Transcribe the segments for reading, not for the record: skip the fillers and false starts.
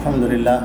الحمد لله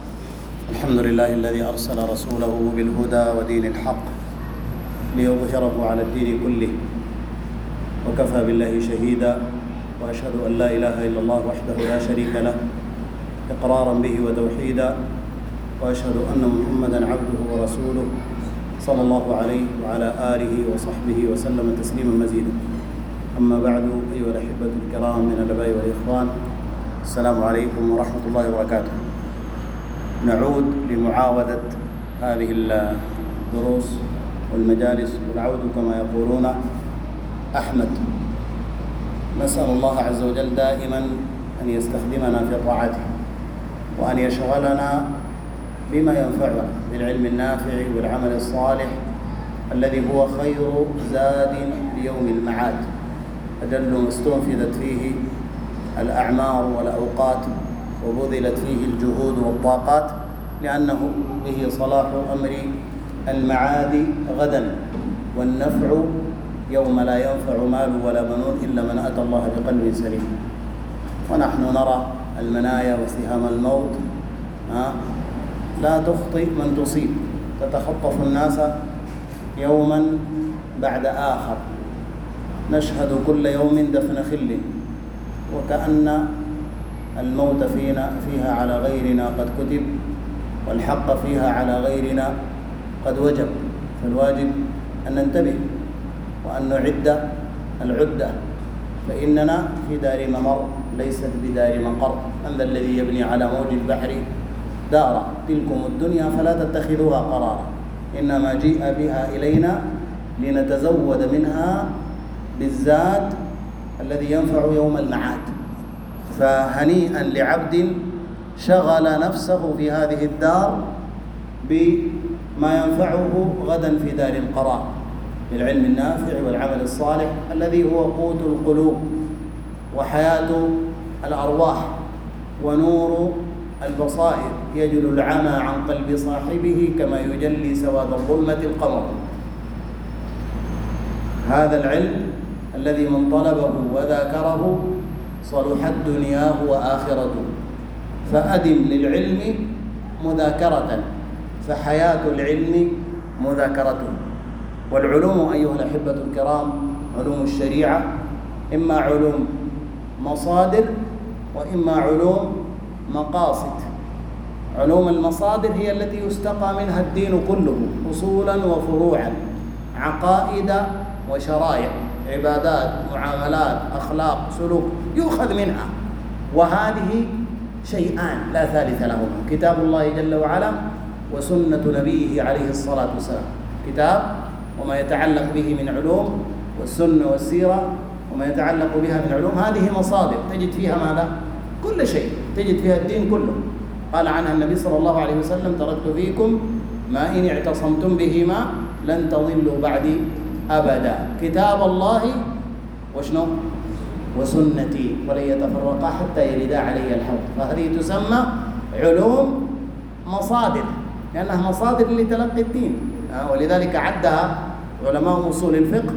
الذي أرسل رسوله بالهدى ودين الحق ليظهره على الدين كله، وكفى بالله شهيدا، وأشهد أن لا إله إلا الله وحده لا شريك له إقرارا به وتوحيدا، وأشهد أن محمدا عبده ورسوله صلى الله عليه وعلى آله وصحبه وسلم تسليما مزيدا. أما بعد، أيها الأحبة الكرام من الآباء والإخوان، السلام عليكم ورحمة الله وبركاته. نعود لمعاودة هذه الدروس والمجالس، والعود كما يقولون أحمد. نسأل الله عز وجل دائما أن يستخدمنا في طاعته، وأن يشغلنا بما ينفعنا بالعلم النافع والعمل الصالح الذي هو خير زاد ليوم المعاد، أجل ما استنفذت فيه الأعمار والأوقات وبذلت فيه الجهود والطاقات، لأنه به صلاح أمر المعاد غدا، والنفع يوم لا ينفع مال ولا بنون إلا من أتى الله بقلب سليم. ونحن نرى المنايا وسهام الموت لا تخطئ من تصيب، تتخطف الناس يوما بعد آخر. نشهد كل يوم دفن خل، وكأن الموت فيها على غيرنا قد كتب، والحق فيها على غيرنا قد وجب. فالواجب أن ننتبه وأن نعد العدة، فإننا في دار ممر ليست بدار مقر. من ذا الذي يبني على موج البحر دارا؟ تلكم الدنيا فلا تتخذوها قرارا، إنما جيء بها إلينا لنتزود منها بالزاد الذي ينفع يوم المعاد. فهنيئا لعبد شغل نفسه في هذه الدار بما ينفعه غدا في دار القرار، بالعلم النافع والعمل الصالح الذي هو قوت القلوب وحياة الأرواح ونور البصائر، يجل العمى عن قلب صاحبه كما يجلي سواد الظلمة القمر. هذا العلم الذي من طلبه وذاكره صلحت دنياه وآخرته. فأدم للعلم مذاكرة، فحياة العلم مذاكرته. والعلوم أيها الأحبة الكرام، علوم الشريعة إما علوم مصادر وإما علوم مقاصد. علوم المصادر هي التي يستقى منها الدين كله، أصولا وفروعا، عقائد وشرائع، عبادات، معاملات، أخلاق، سلوك، يؤخذ منها. وهذه شيئان لا ثالث لهما: كتاب الله جل وعلا وسنة نبيه عليه الصلاة والسلام. كتاب وما يتعلق به من علوم، والسنة والسيرة وما يتعلق بها من علوم. هذه مصادر تجد فيها ماذا؟ كل شيء، تجد فيها الدين كله. قال عنها النبي صلى الله عليه وسلم: تركت فيكم ما إن اعتصمتم بهما لن تضلوا بعدي أبدا، كتاب الله وشنو؟ وسنتي، ولن يتفرقا حتى يردا علي الحوض. فهذه تسمى علوم مصادر، لأنها مصادر لتلقي الدين. ولذلك عدها علماء أصول الفقه،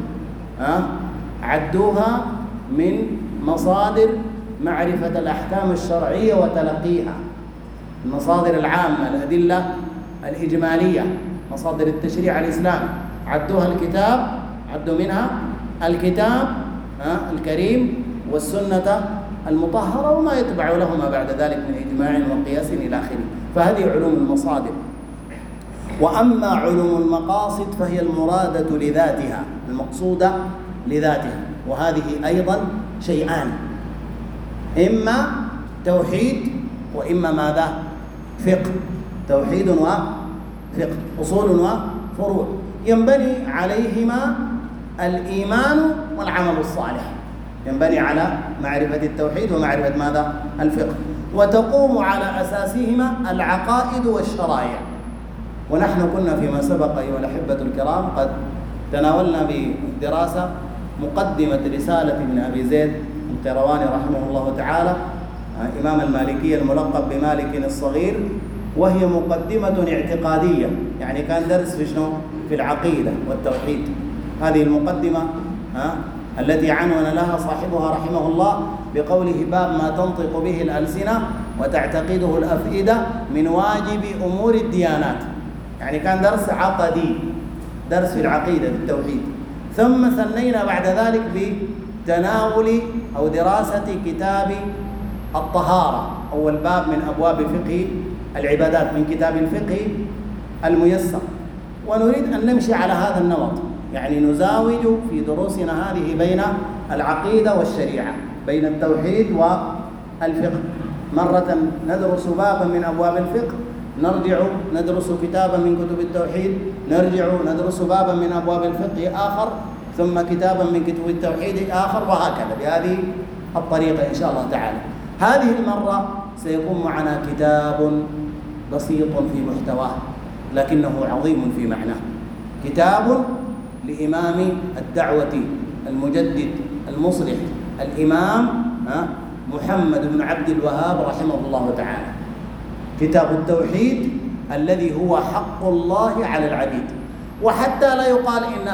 عدوها من مصادر معرفة الأحكام الشرعية وتلقيها. المصادر العامة، الأدلة الإجمالية، مصادر التشريع الإسلامي، عدوها الكتاب، عدوا منها الكتاب الكريم والسنة المطهرة وما يتبع لهما بعد ذلك من إجماع وقياس إلى آخره. فهذه علوم المصادر. وأما علوم المقاصد فهي المرادة لذاتها، المقصودة لذاتها. وهذه أيضا شيئان: إما توحيد وإما ماذا؟ فقه. توحيد وفقه، أصول وفروع، ينبني عليهما الإيمان والعمل الصالح. ينبني على معرفة التوحيد ومعرفة ماذا؟ الفقه. وتقوم على أساسهما العقائد والشرائع. ونحن كنا فيما سبق أيها الأحبة الكرام قد تناولنا بالدراسة مقدمة رسالة ابن أبي زيد القيرواني رحمه الله تعالى، إمام المالكية الملقب بمالك الصغير، وهي مقدمة اعتقادية، يعني كان درس في شنو؟ في العقيدة والتوحيد. هذه المقدمة التي عنون لها صاحبها رحمه الله بقوله: باب ما تنطق به الألسنة وتعتقده الأفئدة من واجب أمور الديانات. يعني كان درس عقدي، درس في العقيدة في التوحيد. ثم ثنينا بعد ذلك بتناول أو دراسة كتاب الطهارة، أول باب من أبواب فقه العبادات من كتاب الفقه الميسر. ونريد أن نمشي على هذا النمط، يعني نزاوج في دروسنا هذه بين العقيدة والشريعة، بين التوحيد والفقه. مرة ندرس بابا من أبواب الفقه، نرجع ندرس كتابا من كتب التوحيد، نرجع ندرس بابا من أبواب الفقه آخر، ثم كتابا من كتب التوحيد آخر، وهكذا بهذه الطريقة إن شاء الله تعالى. هذه المرة سيكون معنا كتاب بسيط في محتواه لكنه عظيم في معناه، كتاب لإمام الدعوة المجدد المصلح الإمام محمد بن عبد الوهاب رحمه الله تعالى، كتاب التوحيد الذي هو حق الله على العبيد. وحتى لا يقال إن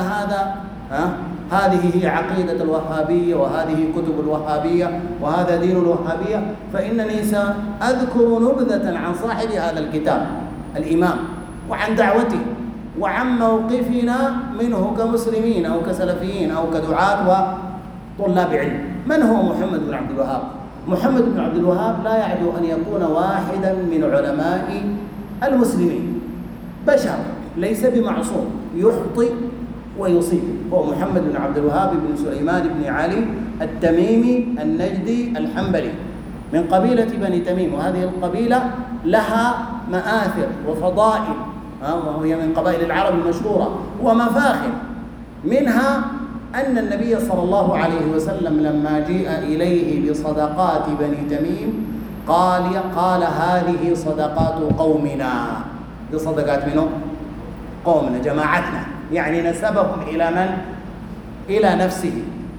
هذه هي عقيدة الوهابية وهذه كتب الوهابية وهذا دين الوهابية، فإنني سأذكر نبذة عن صاحب هذا الكتاب الإمام، وعن دعوته، وعن موقفنا منه كمسلمين أو كسلفيين أو كدعاة وطلاب علم. من هو محمد بن عبد الوهاب؟ محمد بن عبد الوهاب لا يعدو أن يكون واحدا من علماء المسلمين، بشر ليس بمعصوم، يخطئ ويصيب. هو محمد بن عبد الوهاب بن سليمان بن علي التميمي النجدي الحنبلي من قبيلة بني تميم، وهذه القبيلة لها مآثر وفضائل، وهي من قبائل العرب المشهورة ومفاخر. منها أن النبي صلى الله عليه وسلم لما جيء إليه بصدقات بني تميم قال هذه صدقات قومنا، بصدقات منه قومنا جماعتنا، يعني نسبهم إلى من؟ إلى نفسه.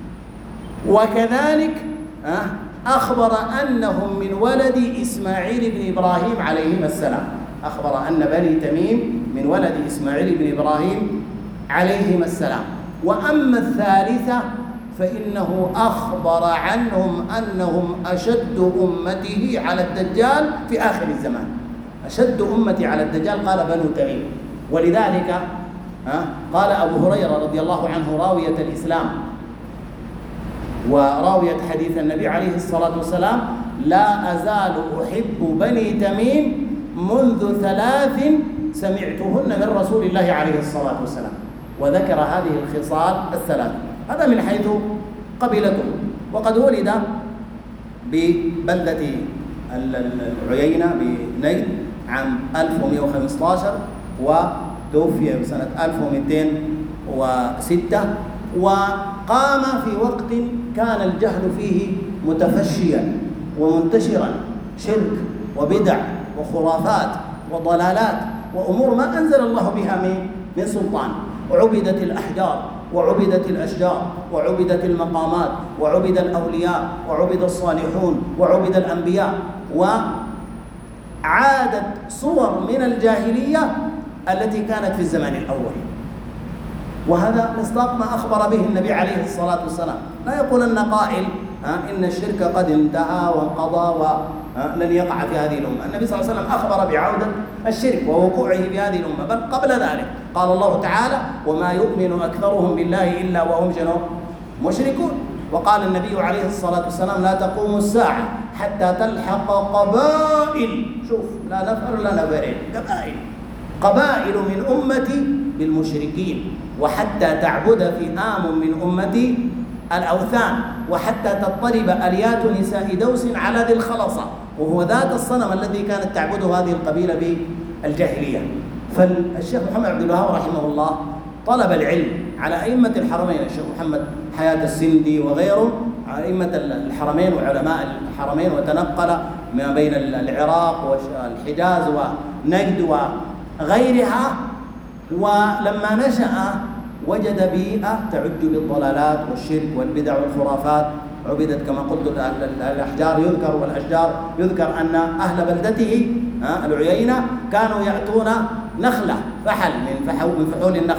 وكذلك أخبر أنهم من ولد إسماعيل بن إبراهيم عليهما السلام، أخبر أن بني تميم من ولد إسماعيل بن إبراهيم عليهما السلام. وأما الثالثة فإنه أخبر عنهم أنهم أشد أمته على الدجال في آخر الزمان، أشد أمتي على الدجال قال بنو تميم. ولذلك قال أبو هريرة رضي الله عنه راوية الإسلام وراوية حديث النبي عليه الصلاة والسلام: لا أزال أحب بني تميم منذ 3 سمعتهن من رسول الله عليه الصلاة والسلام، وذكر هذه الخصال الثلاث. هذا من حيث قبيلته. وقد ولد ببلدة العيينة بنجد عام 1115 وتوفي سنة 1206. وقام في وقت كان الجهل فيه متفشيا ومنتشرا، شرك وبدع وخرافات وضلالات وأمور ما أنزل الله بها من سلطان. وعبدت الأحجار وعبدت الأشجار وعبدت المقامات وعبد الأولياء وعبد الصالحون وعبد الأنبياء، وعادت صور من الجاهلية التي كانت في الزمان الأول. وهذا مصداق ما أخبر به النبي عليه الصلاة والسلام. لا يقولن قائل إن الشرك قد انتهى وانقضى ولن يقع في هذه الأمة. النبي صلى الله عليه وسلم أخبر بعودة الشرك ووقوعه في هذه الأمة، بل قبل ذلك قال الله تعالى: وما يؤمن أكثرهم بالله إلا وهم مشركون. وقال النبي عليه الصلاة والسلام: لا تقوم الساعة حتى تلحق قبائل، شوف لا نفر لا نفرين، قبائل من أمتي بالمشركين، وحتى تعبد فئام من أمتي الأوثان، وحتى تضطرب أليات نساء دوس على ذي الخلصة، وهو ذات الصنم الذي كانت تعبده هذه القبيلة بالجاهلية. فالشيخ محمد عبد الوهاب رحمه الله طلب العلم على أئمة الحرمين، الشيخ محمد حياة السندي وغيره، أئمة الحرمين وعلماء الحرمين، وتنقل ما بين العراق والحجاز ونجد وغيرها. ولما نشأ وجد بيئة تعج بالضلالات والشرك والبدع والخرافات، عبدت كما قلت الأحجار يذكر، والأشجار يذكر أن أهل بلدته العيينة كانوا يأتون نخلة فحل من فحول النخل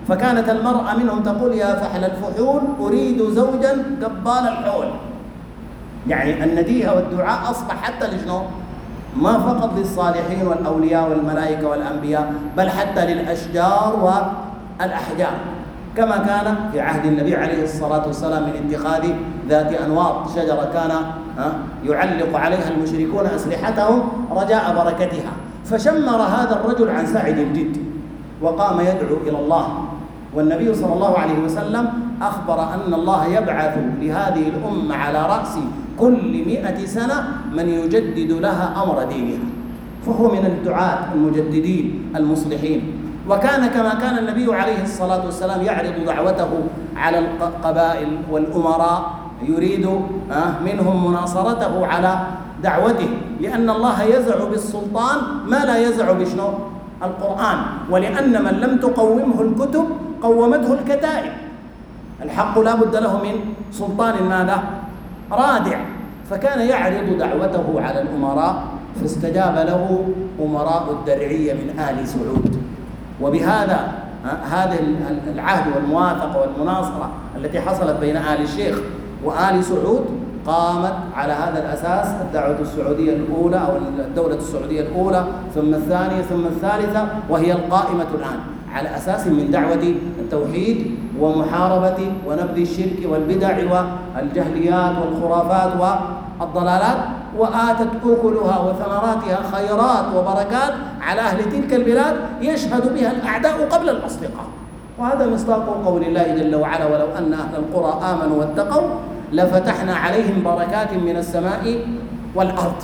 فكانت المرأة منهم تقول يا فحل الفحول أريد زوجا قبال الحول. يعني النديهة والدعاء أصبح حتى لشنو؟ ما فقط للصالحين والأولياء والملائكة والأنبياء، بل حتى للأشجار والأحجار، كما كان في عهد النبي عليه الصلاة والسلام من اتخاذ ذات أنواط، شجرة كان يعلق عليها المشركون أسلحتهم رجاء بركتها. فشمر هذا الرجل عن ساعد الجد وقام يدعو إلى الله، والنبي صلى الله عليه وسلم أخبر أن الله يبعث لهذه الأمة على رأس كل 100 سنة من يجدد لها أمر دينها، فهو من الدعاة المجددين المصلحين. وكان كما كان النبي عليه الصلاة والسلام يعرض دعوته على القبائل والأمراء، يريد منهم مناصرته على دعوته، لأن الله يزع بالسلطان ما لا يزع بشنو؟ القرآن. ولأن من لم تقومه الكتب قومته الكتائب. الحق لا بد له من سلطان ماذا؟ رادع. فكان يعرض دعوته على الأمراء، فاستجاب له أمراء الدرعية من آل سعود. وبهذا هذا العهد والموافقة والمناصرة التي حصلت بين آل الشيخ وآل سعود قامت على هذا الأساس الدعوة السعودية الأولى أو الدولة السعودية الأولى، ثم الثانية، ثم الثالثة، وهي القائمة الآن على أساس من دعوة التوحيد ومحاربة ونبذ الشرك والبدع والجهليات والخرافات والضلالات، وآتت أكلها وثمراتها خيرات وبركات على أهل تلك البلاد يشهد بها الأعداء قبل الأصدقاء. وهذا مصداق قول الله جل وعلا: ولو أن أهل القرى آمنوا واتقوا لفتحنا عليهم بركات من السماء والأرض.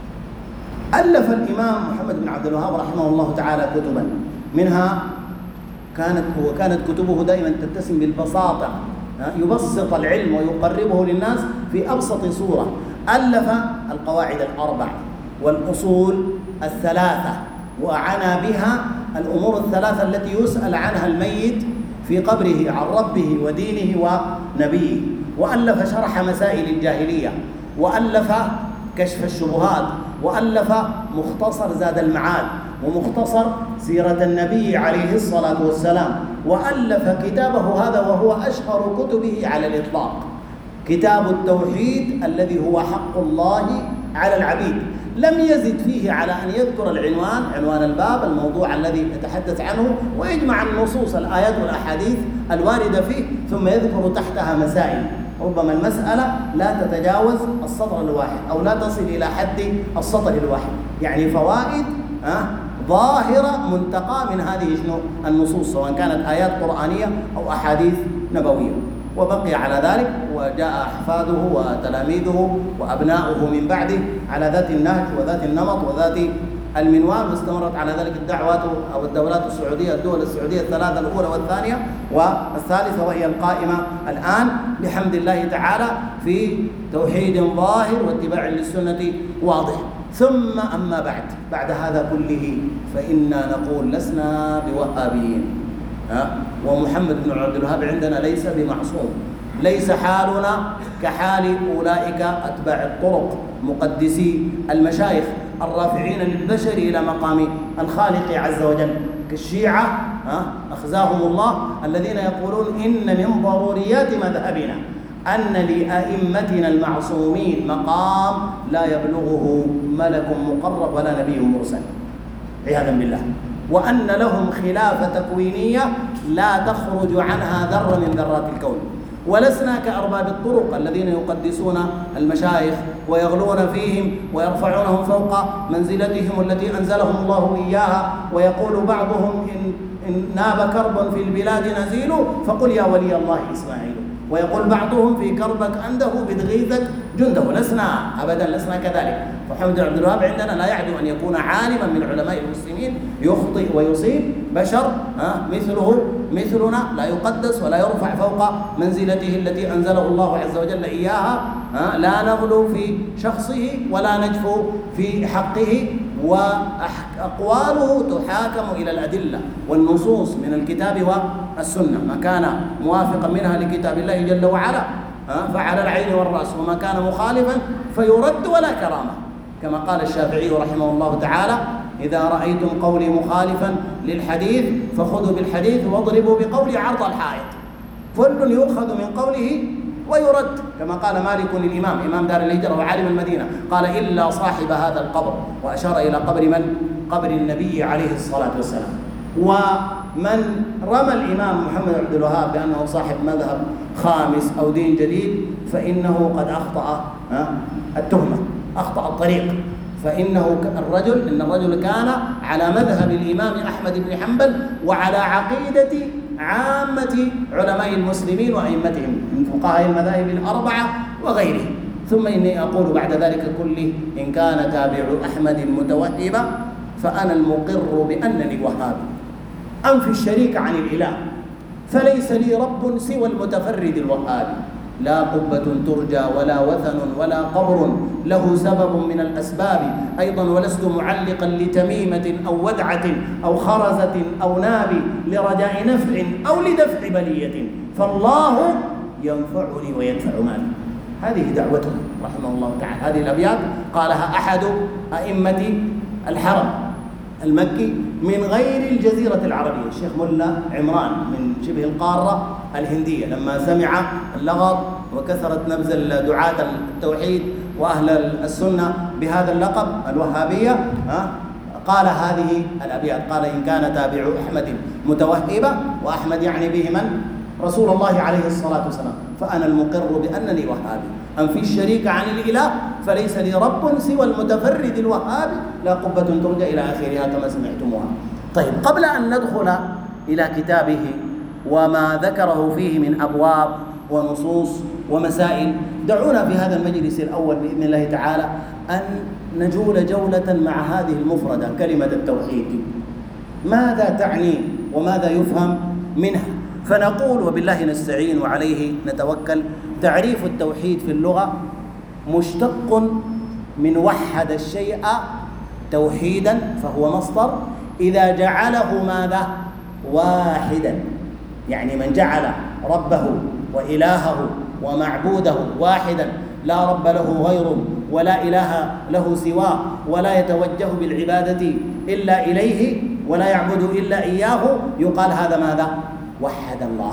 ألف الإمام محمد بن عبد الوهاب رحمه الله تعالى كتبا، منها كانت كتبه دائما تتسم بالبساطة، يبسط العلم ويقربه للناس في أبسط صورة. ألف القواعد الأربع والأصول الثلاثة، وعنى بها الأمور الثلاثة التي يسأل عنها الميت في قبره عن ربه ودينه ونبيه. وألف شرح مسائل الجاهلية، وألف كشف الشبهات، وألف مختصر زاد المعاد، ومختصر سيرة النبي عليه الصلاة والسلام، وألف كتابه هذا وهو أشهر كتبه على الإطلاق، كتاب التوحيد الذي هو حق الله على العبيد. لم يزد فيه على أن يذكر العنوان، عنوان الباب، الموضوع الذي يتحدث عنه، ويجمع النصوص الآيات والأحاديث الواردة فيه، ثم يذكر تحتها مسائل. ربما المسألة لا تتجاوز السطر الواحد أو لا تصل إلى حد السطر الواحد، يعني فوائد ظاهرة منتقى من هذه النصوص، سواء كانت آيات قرآنية أو أحاديث نبوية. وبقي على ذلك، وجاء أحفاده وتلاميذه وأبناؤه من بعده على ذات النهج وذات النمط وذات المنوال، واستمرت على ذلك الدعوات أو الدولات السعودية، الدول السعودية الثلاثة، الأولى والثانية والثالثة، وهي القائمة الآن بحمد الله تعالى في توحيد ظاهر واتباع للسنة واضح. ثم أما بعد هذا كله فإنا نقول لسنا بوهابيين، ومحمد بن عبد الوهاب عندنا ليس بمعصوم، ليس حالنا كحال أولئك أتباع الطرق مقدسي المشايخ الرافعين للبشر إلى مقام الخالق عز وجل، كالشيعة أخزاهم الله الذين يقولون إن من ضروريات مذهبنا أن لأئمتنا المعصومين مقام لا يبلغه ملك مقرب ولا نبي مرسل عياذا بالله، وأن لهم خلافة تكوينية لا تخرج عنها ذرة من ذرات الكون. ولسنا كأرباب الطرق الذين يقدسون المشايخ ويغلون فيهم ويرفعونهم فوق منزلتهم التي أنزلهم الله إياها، ويقول بعضهم إن ناب كرب في البلاد نزيل فقل يا ولي الله إسماعيل، ويقول بعضهم في كربك عنده بدغيثك جنده. لسنا أبدا، لسنا كذلك. محمد بن عبد الوهاب عندنا لا يعدو أن يكون عالما من علماء المسلمين، يخطئ ويصيب، بشر مثله مثلنا، لا يقدس ولا يرفع فوق منزلته التي أنزله الله عز وجل إياها. لا نغلو في شخصه ولا نجفو في حقه، وأقواله تحاكم إلى الأدلة والنصوص من الكتاب والسنة، ما كان موافقا منها لكتاب الله جل وعلا فعلى العين والرأس، وما كان مخالفا فيرد ولا كرامة، كما قال الشافعي رحمه الله تعالى: إذا رأيتم قولي مخالفا للحديث فخذوا بالحديث واضربوا بقولي عرض الحائط. كل يؤخذ من قوله ويرد، كما قال مالك للإمام إمام دار الهجرة وعالم المدينة، قال إلا صاحب هذا القبر، وأشار إلى قبر من؟ قبر النبي عليه الصلاة والسلام. ومن رمى الإمام محمد عبد الوهاب بأنه صاحب مذهب خامس أو دين جديد فإنه قد أخطأ التهمة، أخطأ الطريق. فإن الرجل كان على مذهب الإمام أحمد بن حنبل وعلى عقيدة عامة علماء المسلمين وأئمتهم من فقهاء المذاهب الأربعة وغيرهم. ثم إني أقول بعد ذلك كله: إن كان تابع أحمد متوهبا فأنا المقر بأنني وهابي، أنفي الشريك عن الإله، فليس لي رب سوى المتفرد الوهابي، لا قبة ترجى ولا وثن ولا قبر له سبب من الأسباب، أيضا ولست معلقا لتميمة أو ودعة أو خرزة أو ناب لرجاء نفع أو لدفع بلية، فالله ينفعني ويدفع مالي. هذه دعوته رحمه الله تعالى. هذه الأبيات قالها أحد أئمة الحرم المكي من غير الجزيرة العربية، الشيخ ملا عمران من شبه القارة الهندية، لما سمع اللغط وكثرت نبذ دعاة التوحيد وأهل السنة بهذا اللقب الوهابية قال هذه الأبيات. قال: إن كان تابع أحمد متوهبا، وأحمد يعني به من؟ رسول الله عليه الصلاة والسلام، فأنا المقر بأنني وهابي، أنفي الشريك عن الإله، فليس لي رب سوى المتفرد الوهابي، لا قبة ترجى إلى آخرها كما سمعتموها. طيب، قبل أن ندخل إلى كتابه وما ذكره فيه من أبواب ونصوص ومسائل، دعونا في هذا المجلس الأول بإذن الله تعالى أن نجول جولة مع هذه المفردة كلمة التوحيد، ماذا تعني وماذا يفهم منها. فنقول وبالله نستعين وعليه نتوكل: تعريف التوحيد في اللغة مشتق من وحد الشيء توحيدا، فهو مصدر إذا جعله ماذا؟ واحدا، يعني من جعل ربه وإلهه ومعبوده واحدا، لا رب له غيره ولا إله له سواه، ولا يتوجه بالعبادة إلا إليه ولا يعبد إلا إياه، يقال هذا ماذا؟ وحد الله.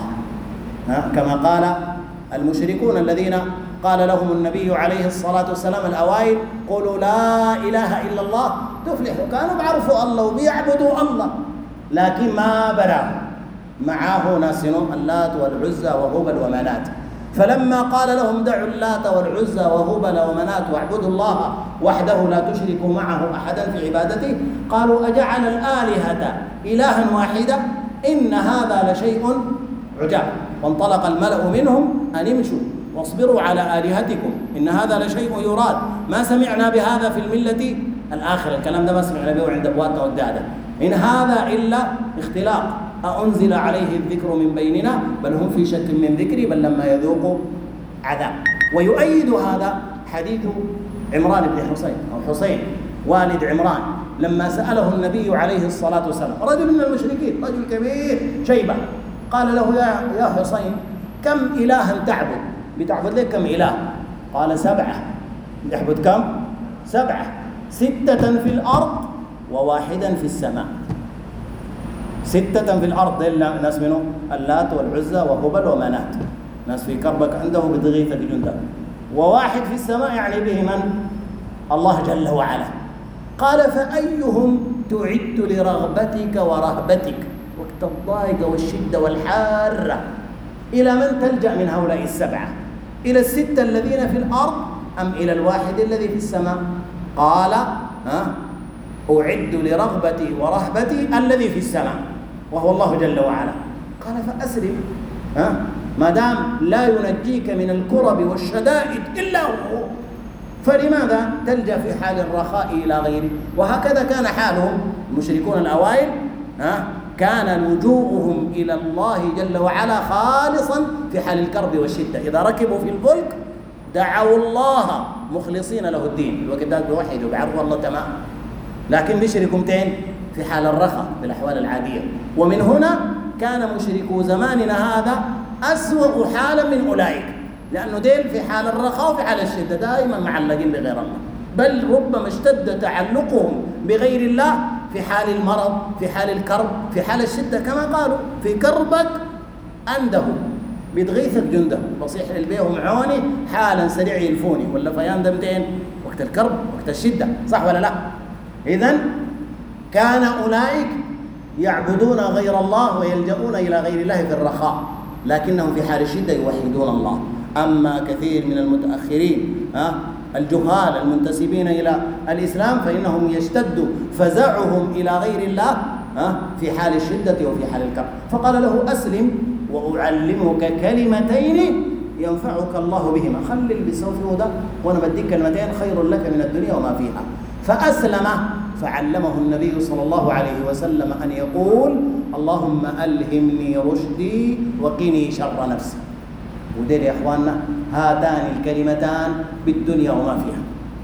كما قال المشركون الذين قال لهم النبي عليه الصلاة والسلام الأوائل: قولوا لا إله إلا الله تفلحوا. كانوا بعرفوا الله وبيعبدوا الله، لكن ما براه معاه ناسنوا اللات والعزى وهبل ومنات. فلما قال لهم: دعوا اللات والعزى وهبل ومنات واعبدوا الله وحده لا تشركوا معه أحدا في عبادته، قالوا: أجعل الآلهة إلها واحدا إن هذا لشيء عجاب. وانطلق الملأ منهم أن امشوا واصبروا على آلهتكم إن هذا لشيء يراد، ما سمعنا بهذا في الملة الآخرة. الكلام ده ما سمعنا به عند أبواتنا والدادة. إن هذا إلا اختلاق، أأنزل عليه الذكر من بيننا بل هم في شك من ذكري بل لما يذوقوا عذاب. ويؤيد هذا حديث عمران بن حسين أو حسين والد عمران، لما سأله النبي عليه الصلاة والسلام رجل من المشركين، رجل كبير شيبة، قال له: يا حسين، كم إلها تعبد؟ بتعبد لك كم إله؟ قال: 7. تعبد كم؟ 7، 6 في الأرض وواحدا في السماء. 6 في الأرض إلا ناس منهم اللات والعزى وهبل ومنات، ناس في كربك عنده بتغيثك جنده، وواحد في السماء يعني به من؟ الله جل وعلا. قال: فأيهم تعد لرغبتك ورهبتك وقت الضائق والشدة والحارة؟ إلى من تلجأ من هؤلاء 7؟ إلى 6 الذين في الأرض أم إلى الواحد الذي في السماء؟ قال: أعد لرغبتي ورهبتي الذي في السماء وهو الله جل وعلا. قال: فأسلم، ما دام لا ينجيك من الكرب والشدائد إلا هو، فلماذا تلجأ في حال الرخاء إلى غيره؟ وهكذا كان حالهم المشركون الأوائل، كان لجوءهم إلى الله جل وعلا خالصا في حال الكرب والشدة. إذا ركبوا في الفلك دعوا الله مخلصين له الدين، الوقت ده بيوحدوا بيعرفوا الله تمام، لكن بيشركوا متين في حال الرخاء في الأحوال العادية. ومن هنا كان مشركو زماننا هذا أسوأ حالا من أولئك، لأنه ديل في حال الرخاء وفي حال الشدة دائما معلقين بغير الله، بل ربما اشتد تعلقهم بغير الله في حال المرض، في حال الكرب، في حال الشدة، كما قالوا في كربك عنده بيتغيثك جنده، بصيح للبيه ومعوني حالا سريع يلفوني، ولا فيان ده 200 وقت الكرب وقت الشدة، صح ولا لا؟ إذن كان أولئك يعبدون غير الله ويلجؤون إلى غير الله في الرخاء، لكنهم في حال الشدة يوحدون الله. أما كثير من المتأخرين الجهال المنتسبين إلى الإسلام فإنهم يشتد فزعهم إلى غير الله في حال الشدة وفي حال الكرب، فقال له أسلم وأعلمك كلمتين ينفعك الله بهما، خلي اللي بيسوي ده وأنا بديك كلمتين خير لك من الدنيا وما فيها. فأسلم، فعلمه النبي صلى الله عليه وسلم أن يقول اللهم ألهمني رشدي وقني شر نفسي. ودير يا إخواننا هاتان الكلمتان بالدنيا وما فيها.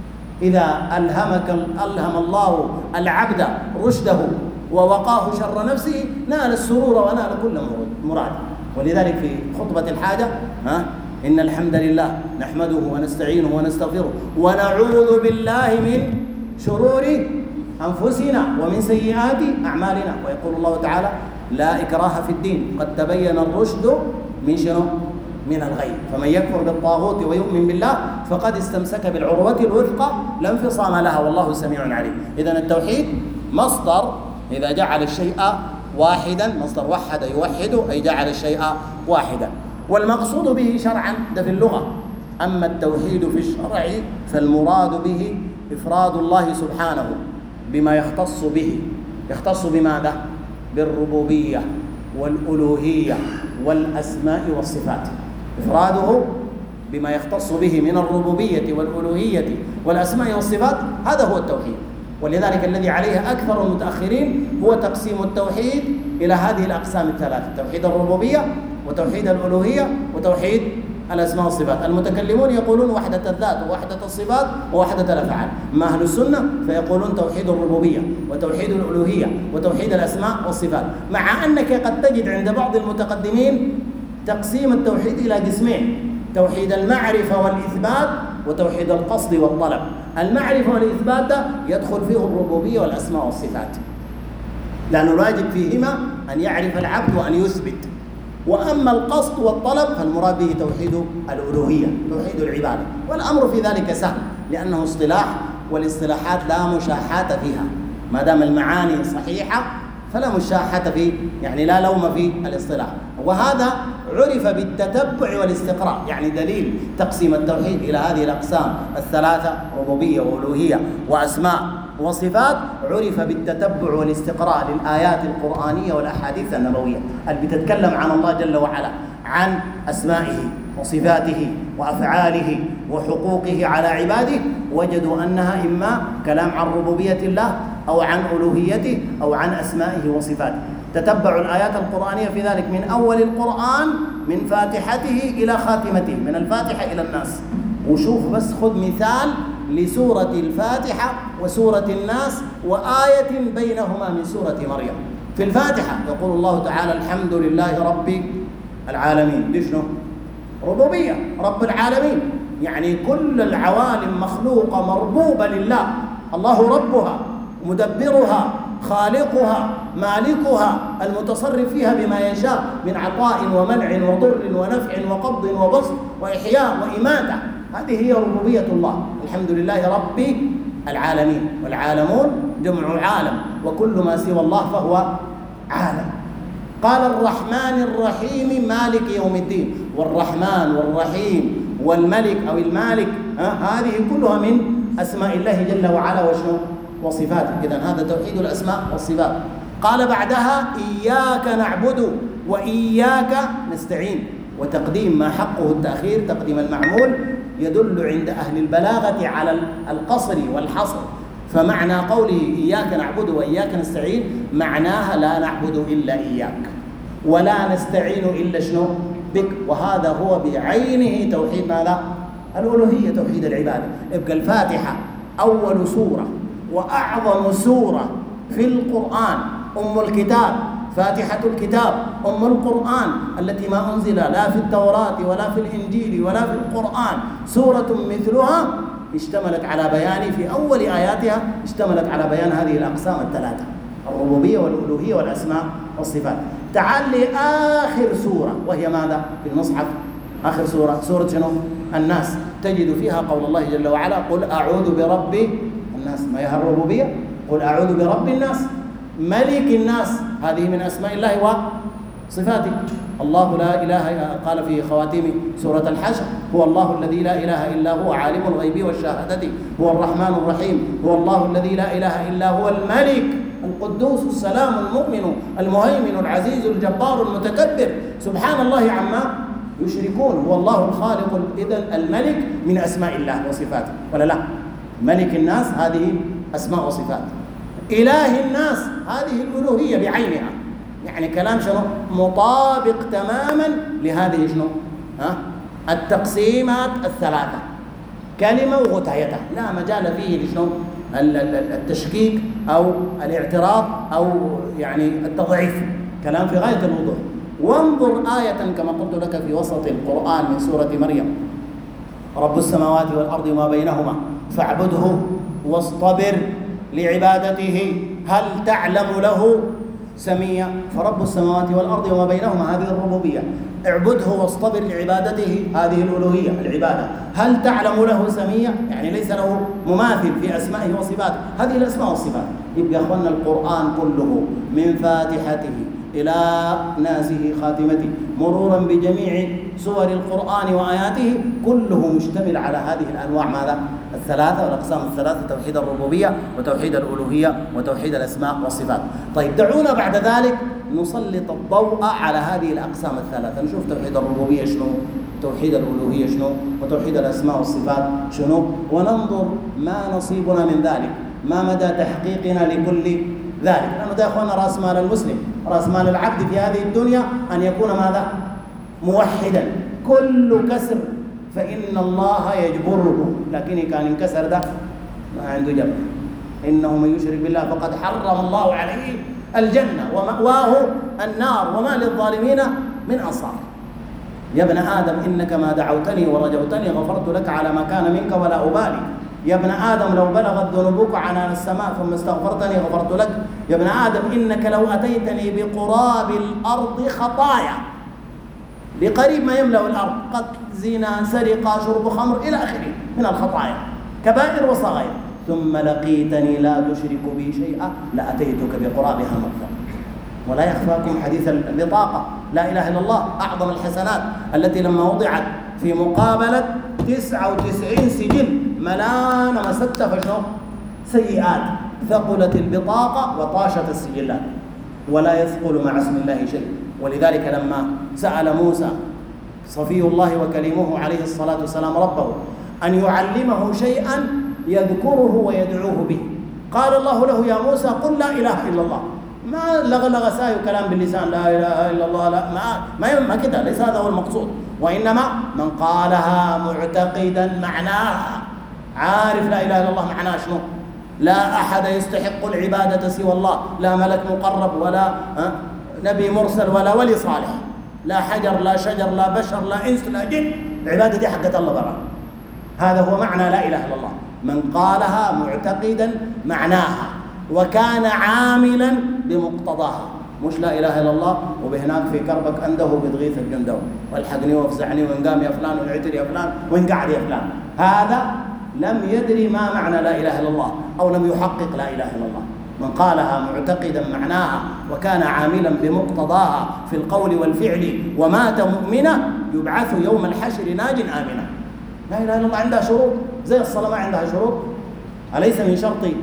إذا ألهم الله العبد رشده ووقاه شر نفسه نال السرور ونال كل مراد. ولذلك في خطبة الحاجة إن الحمد لله نحمده ونستعينه ونستغفره ونعوذ بالله من شرور أنفسنا ومن سيئات أعمالنا. ويقول الله تعالى لا إكراه في الدين قد تبين الرشد من شنو؟ من الغي، فمن يكفر بالطاغوت ويؤمن بالله فقد استمسك بالعروة الوثقى لا انفصام لها والله سميع عليم. إذن التوحيد مصدر إذا جعل الشيء واحدا، مصدر وحد يوحد أي جعل الشيء واحدا، والمقصود به شرعا ده في اللغة. أما التوحيد في الشرع فالمراد به إفراد الله سبحانه بما يختص به. يختص بماذا؟ بالربوبية والألوهية والأسماء والصفات. إفراده بما يختص به من الربوبية والألوهية والأسماء والصفات، هذا هو التوحيد. ولذلك الذي عليه أكثر المتأخرين هو تقسيم التوحيد إلى هذه الأقسام الثلاثة: توحيد الربوبية وتوحيد الألوهية وتوحيد الأسماء والصفات. المتكلمون يقولون وحدة الذات ووحدة الصفات ووحدة الأفعال، أما أهل السنة فيقولون توحيد الربوبية وتوحيد الألوهية وتوحيد الأسماء والصفات، مع أنك قد تجد عند بعض المتقدمين تقسيم التوحيد إلى قسمين: توحيد المعرفة والإثبات وتوحيد القصد والطلب. المعرفة والإثبات ده يدخل فيه الربوبية والأسماء والصفات، لأن الواجب فيهما أن يعرف العبد وأن يثبت. وأما القصد والطلب فالمراد به توحيد الألوهية، توحيد العبادة. والأمر في ذلك سهل لأنه اصطلاح، والاصطلاحات لا مشاحة فيها، ما دام المعاني صحيحة فلا مشاحة فيه، يعني لا لوم في الاصطلاح. وهذا عرف بالتتبع والاستقراء، يعني دليل تقسيم التوحيد إلى هذه الأقسام الثلاثة: ربوبية وألوهية وأسماء وصفات، عرف بالتتبع والاستقراء للآيات القرآنية والأحاديث النبوية اللي بتتكلم عن الله جل وعلا، عن أسمائه وصفاته وأفعاله وحقوقه على عباده، وجدوا أنها إما كلام عن ربوبية الله أو عن ألوهيته أو عن أسمائه وصفاته. تتبعوا الآيات القرآنية في ذلك من أول القرآن من فاتحته إلى خاتمته، من الفاتحة إلى الناس. وشوف بس خذ مثال لسورة الفاتحة وسورة الناس وآية بينهما من سورة مريم. في الفاتحة يقول الله تعالى الحمد لله رب العالمين. ليشنو؟ ربوبية، رب العالمين، يعني كل العوالم مخلوقة مربوبة لله، الله ربها مدبرها خالقها مالكها المتصرف فيها بما يشاء من عطاء ومنع وضر ونفع وقبض وبسط وإحياء وإماتة. هذه هي ربوبية الله. الحمد لله رب العالمين، والعالمون جمع عالم، وكل ما سوى الله فهو عالم. قال الرحمن الرحيم مالك يوم الدين، والرحمن والرحيم والملك أو المالك هذه كلها من أسماء الله جل وعلا وشنو؟ وصفاته. إذن هذا توحيد الأسماء والصفات. قال بعدها إياك نعبد وإياك نستعين، وتقديم ما حقه التأخير تقديم المعمول يدل عند أهل البلاغة على القصر والحصر. فمعنى قوله إياك نعبد وإياك نستعين معناها لا نعبد إلا إياك ولا نستعين إلا شنو؟ بك. وهذا هو بعينه توحيد ماذا؟ الألوهية، توحيد العبادة. يبقى الفاتحة أول سورة وأعظم سورة في القرآن، أم الكتاب، فاتحة الكتاب، أم القرآن التي ما أنزل لا في التوراة ولا في الإنجيل ولا في القرآن سورة مثلها، اشتملت على بيان في أول آياتها اشتملت على بيان هذه الأقسام الثلاثة. الربوبية والألوهية والأسماء والصفات. تعال لآخر سورة وهي ماذا في المصحف؟ آخر سورة، سورة شنو؟ الناس، تجد فيها قول الله جل وعلا قل أعوذ برب الناس. ما هي الربوبية؟ قل أعوذ برب الناس ملك الناس، هذه من أسماء الله وصفاته. الله لا إله، قال في خواتيم سورة الحشر هو الله الذي لا إله إلا هو عالم الغيب والشهادة هو الرحمن الرحيم، هو الله الذي لا إله إلا هو الملك القدوس السلام المؤمن المهيمن العزيز الجبار المتكبر، سبحان الله عما يشركون. هو الله الخالق. إذن الملك من أسماء الله وصفاته ولا لا؟ ملك الناس هذه أسماء وصفات. إله الناس هذه الألوهية بعينها، يعني كلام شنو؟ مطابق تماما لهذه شنو؟ التقسيمات الثلاثة، كلمة وغتايتها، لا مجال فيه لشنو؟ التشكيك أو الاعتراض أو يعني التضعيف، كلام في غاية الوضوح. وانظر آية كما قلت لك في وسط القرآن من سورة مريم، رب السماوات والأرض وما بينهما فاعبده واصطبر لعبادته هل تعلم له سميا. فرب السماوات والأرض وما بينهما هذه الربوبية، اعبده واصطبر لعبادته هذه الألوهية العبادة. هل تعلم له سميا؟ يعني ليس له مماثل في أسمائه وصفاته، هذه الأسماء والصفات. يبقى يا أخوانا القرآن كله من فاتحته إلى ناسه خاتمته مرورا بجميع سور القرآن وآياته كله مشتمل على هذه الأنواع ماذا؟ الثلاثة والأقسام الثلاثة، توحيد الربوبية وتوحيد الألوهية وتوحيد الأسماء والصفات. طيب دعونا بعد ذلك نسلط الضوء على هذه الأقسام الثلاثة، نشوف توحيد الربوبية شنو، توحيد الألوهية شنو، وتوحيد الأسماء والصفات شنو، وننظر ما نصيبنا من ذلك، ما مدى تحقيقنا لكل ذلك. لأنه ده يا أخوانا رأس مال المسلم، رأس مال العبد في هذه الدنيا أن يكون ماذا؟ موحدا. كل كسر فإن الله يجبره، لكن كان انكسر ده ما عنده جبر. إنه من يشرك بالله فقد حرم الله عليه الجنة ومأواه النار وما للظالمين من أنصار. يا ابن آدم إنك ما دعوتني ورجوتني غفرت لك على ما كان منك ولا أبالي. يا ابن آدم لو بلغت ذنوبك عنان السماء ثم استغفرتني غفرت لك. يا ابن آدم إنك لو أتيتني بقراب الأرض خطايا، بقريب ما يملأ الأرض، قتل زنا سرقة شرب خمر إلى آخره من الخطايا كبائر وصغائر، ثم لقيتني لا تشرك بي شيئا لأتيتك بقرابها مغفرة. ولا يخفاكم حديث البطاقة، لا إله إلا الله أعظم الحسنات التي لما وضعت في مقابلة 99 سجل ملان مسدة فشنو؟ سيئات، ثقلت البطاقة وطاشت السجلات، ولا يثقل مع اسم الله شيء. ولذلك لما سأل موسى صفي الله وكلمه عليه الصلاة والسلام ربه أن يعلمه شيئا يذكره ويدعوه به، قال الله له يا موسى قل لا إله إلا الله. ما لغلغ ساي كلام باللسان لا إله إلا الله، لا ما كده، ليس هذا هو المقصود. وإنما من قالها معتقدا معناها، عارف لا إله إلا الله معناها شنو؟ لا أحد يستحق العبادة سوى الله، لا ملك مقرب ولا نبي مرسل ولا ولي صالح، لا حجر لا شجر لا بشر لا إنس لا جن، العبادة دي حقت الله برا. هذا هو معنى لا إله إلا الله، من قالها معتقدا معناها وكان عاملا بمقتضاها، مش لا إله إلا الله وبهناك في كربك أنده بتغيث الجندو والحقني وافزعني وإن قام يا فلان والعتر يا فلان وإن قعد يا فلان. هذا لم يدري ما معنى لا إله إلا الله أو لم يحقق لا إله إلا الله. من قالها معتقدا معناها وكان عاملا بمقتضاها في القول والفعل ومات مؤمنا يبعث يوم الحشر ناج آمنا. لا إله إلا الله عندها شروط زي الصلاة ما عندها شروط. أليس من شرط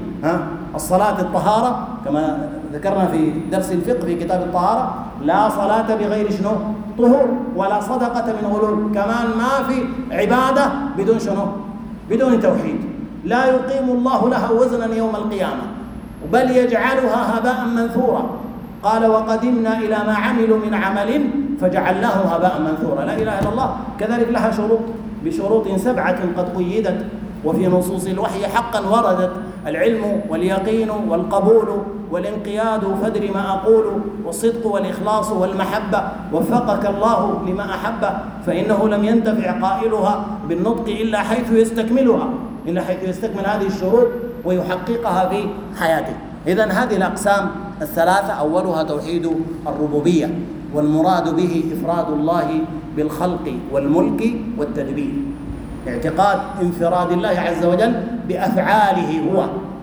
الصلاة الطهارة كما ذكرنا في درس الفقه في كتاب الطهارة؟ لا صلاة بغير شنو؟ طهور، ولا صدقة من غلول. كمان ما في عبادة بدون شنو؟ بدون توحيد. لا يقيم الله لها وزنا يوم القيامة بل يجعلها هباء منثورا. قال وقدمنا إلى ما عملوا من عمل فجعلناه هباء منثورا. لا إله إلا الله كذلك لها شروط بشروط 7 قد قيدت وفي نصوص الوحي حقا وردت: العلم واليقين والقبول والانقياد فادر ما أقول والصدق والإخلاص والمحبة وفقك الله لما أحب، فإنه لم ينتفع قائلها بالنطق إلا حيث يستكملها، إلا حيث يستكمل هذه الشروط ويحققها في حياته. إذن هذه الأقسام الثلاثة أولها توحيد الربوبية، والمراد به إفراد الله بالخلق والملك والتدبير، اعتقاد انفراد الله عز وجل بأفعاله هو.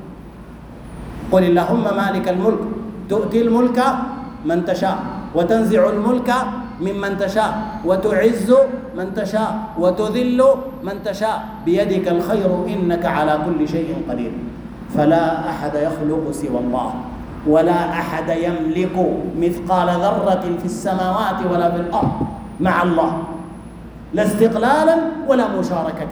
قل اللهم مالك الملك تؤتي الملك من تشاء وتنزع الملك ممن تشاء وتعز من تشاء وتذل من تشاء بيدك الخير إنك على كل شيء قدير. فلا أحد يخلق سوى الله، ولا أحد يملك مثقال ذرة في السماوات ولا في الأرض مع الله، لا استقلالا ولا مشاركة،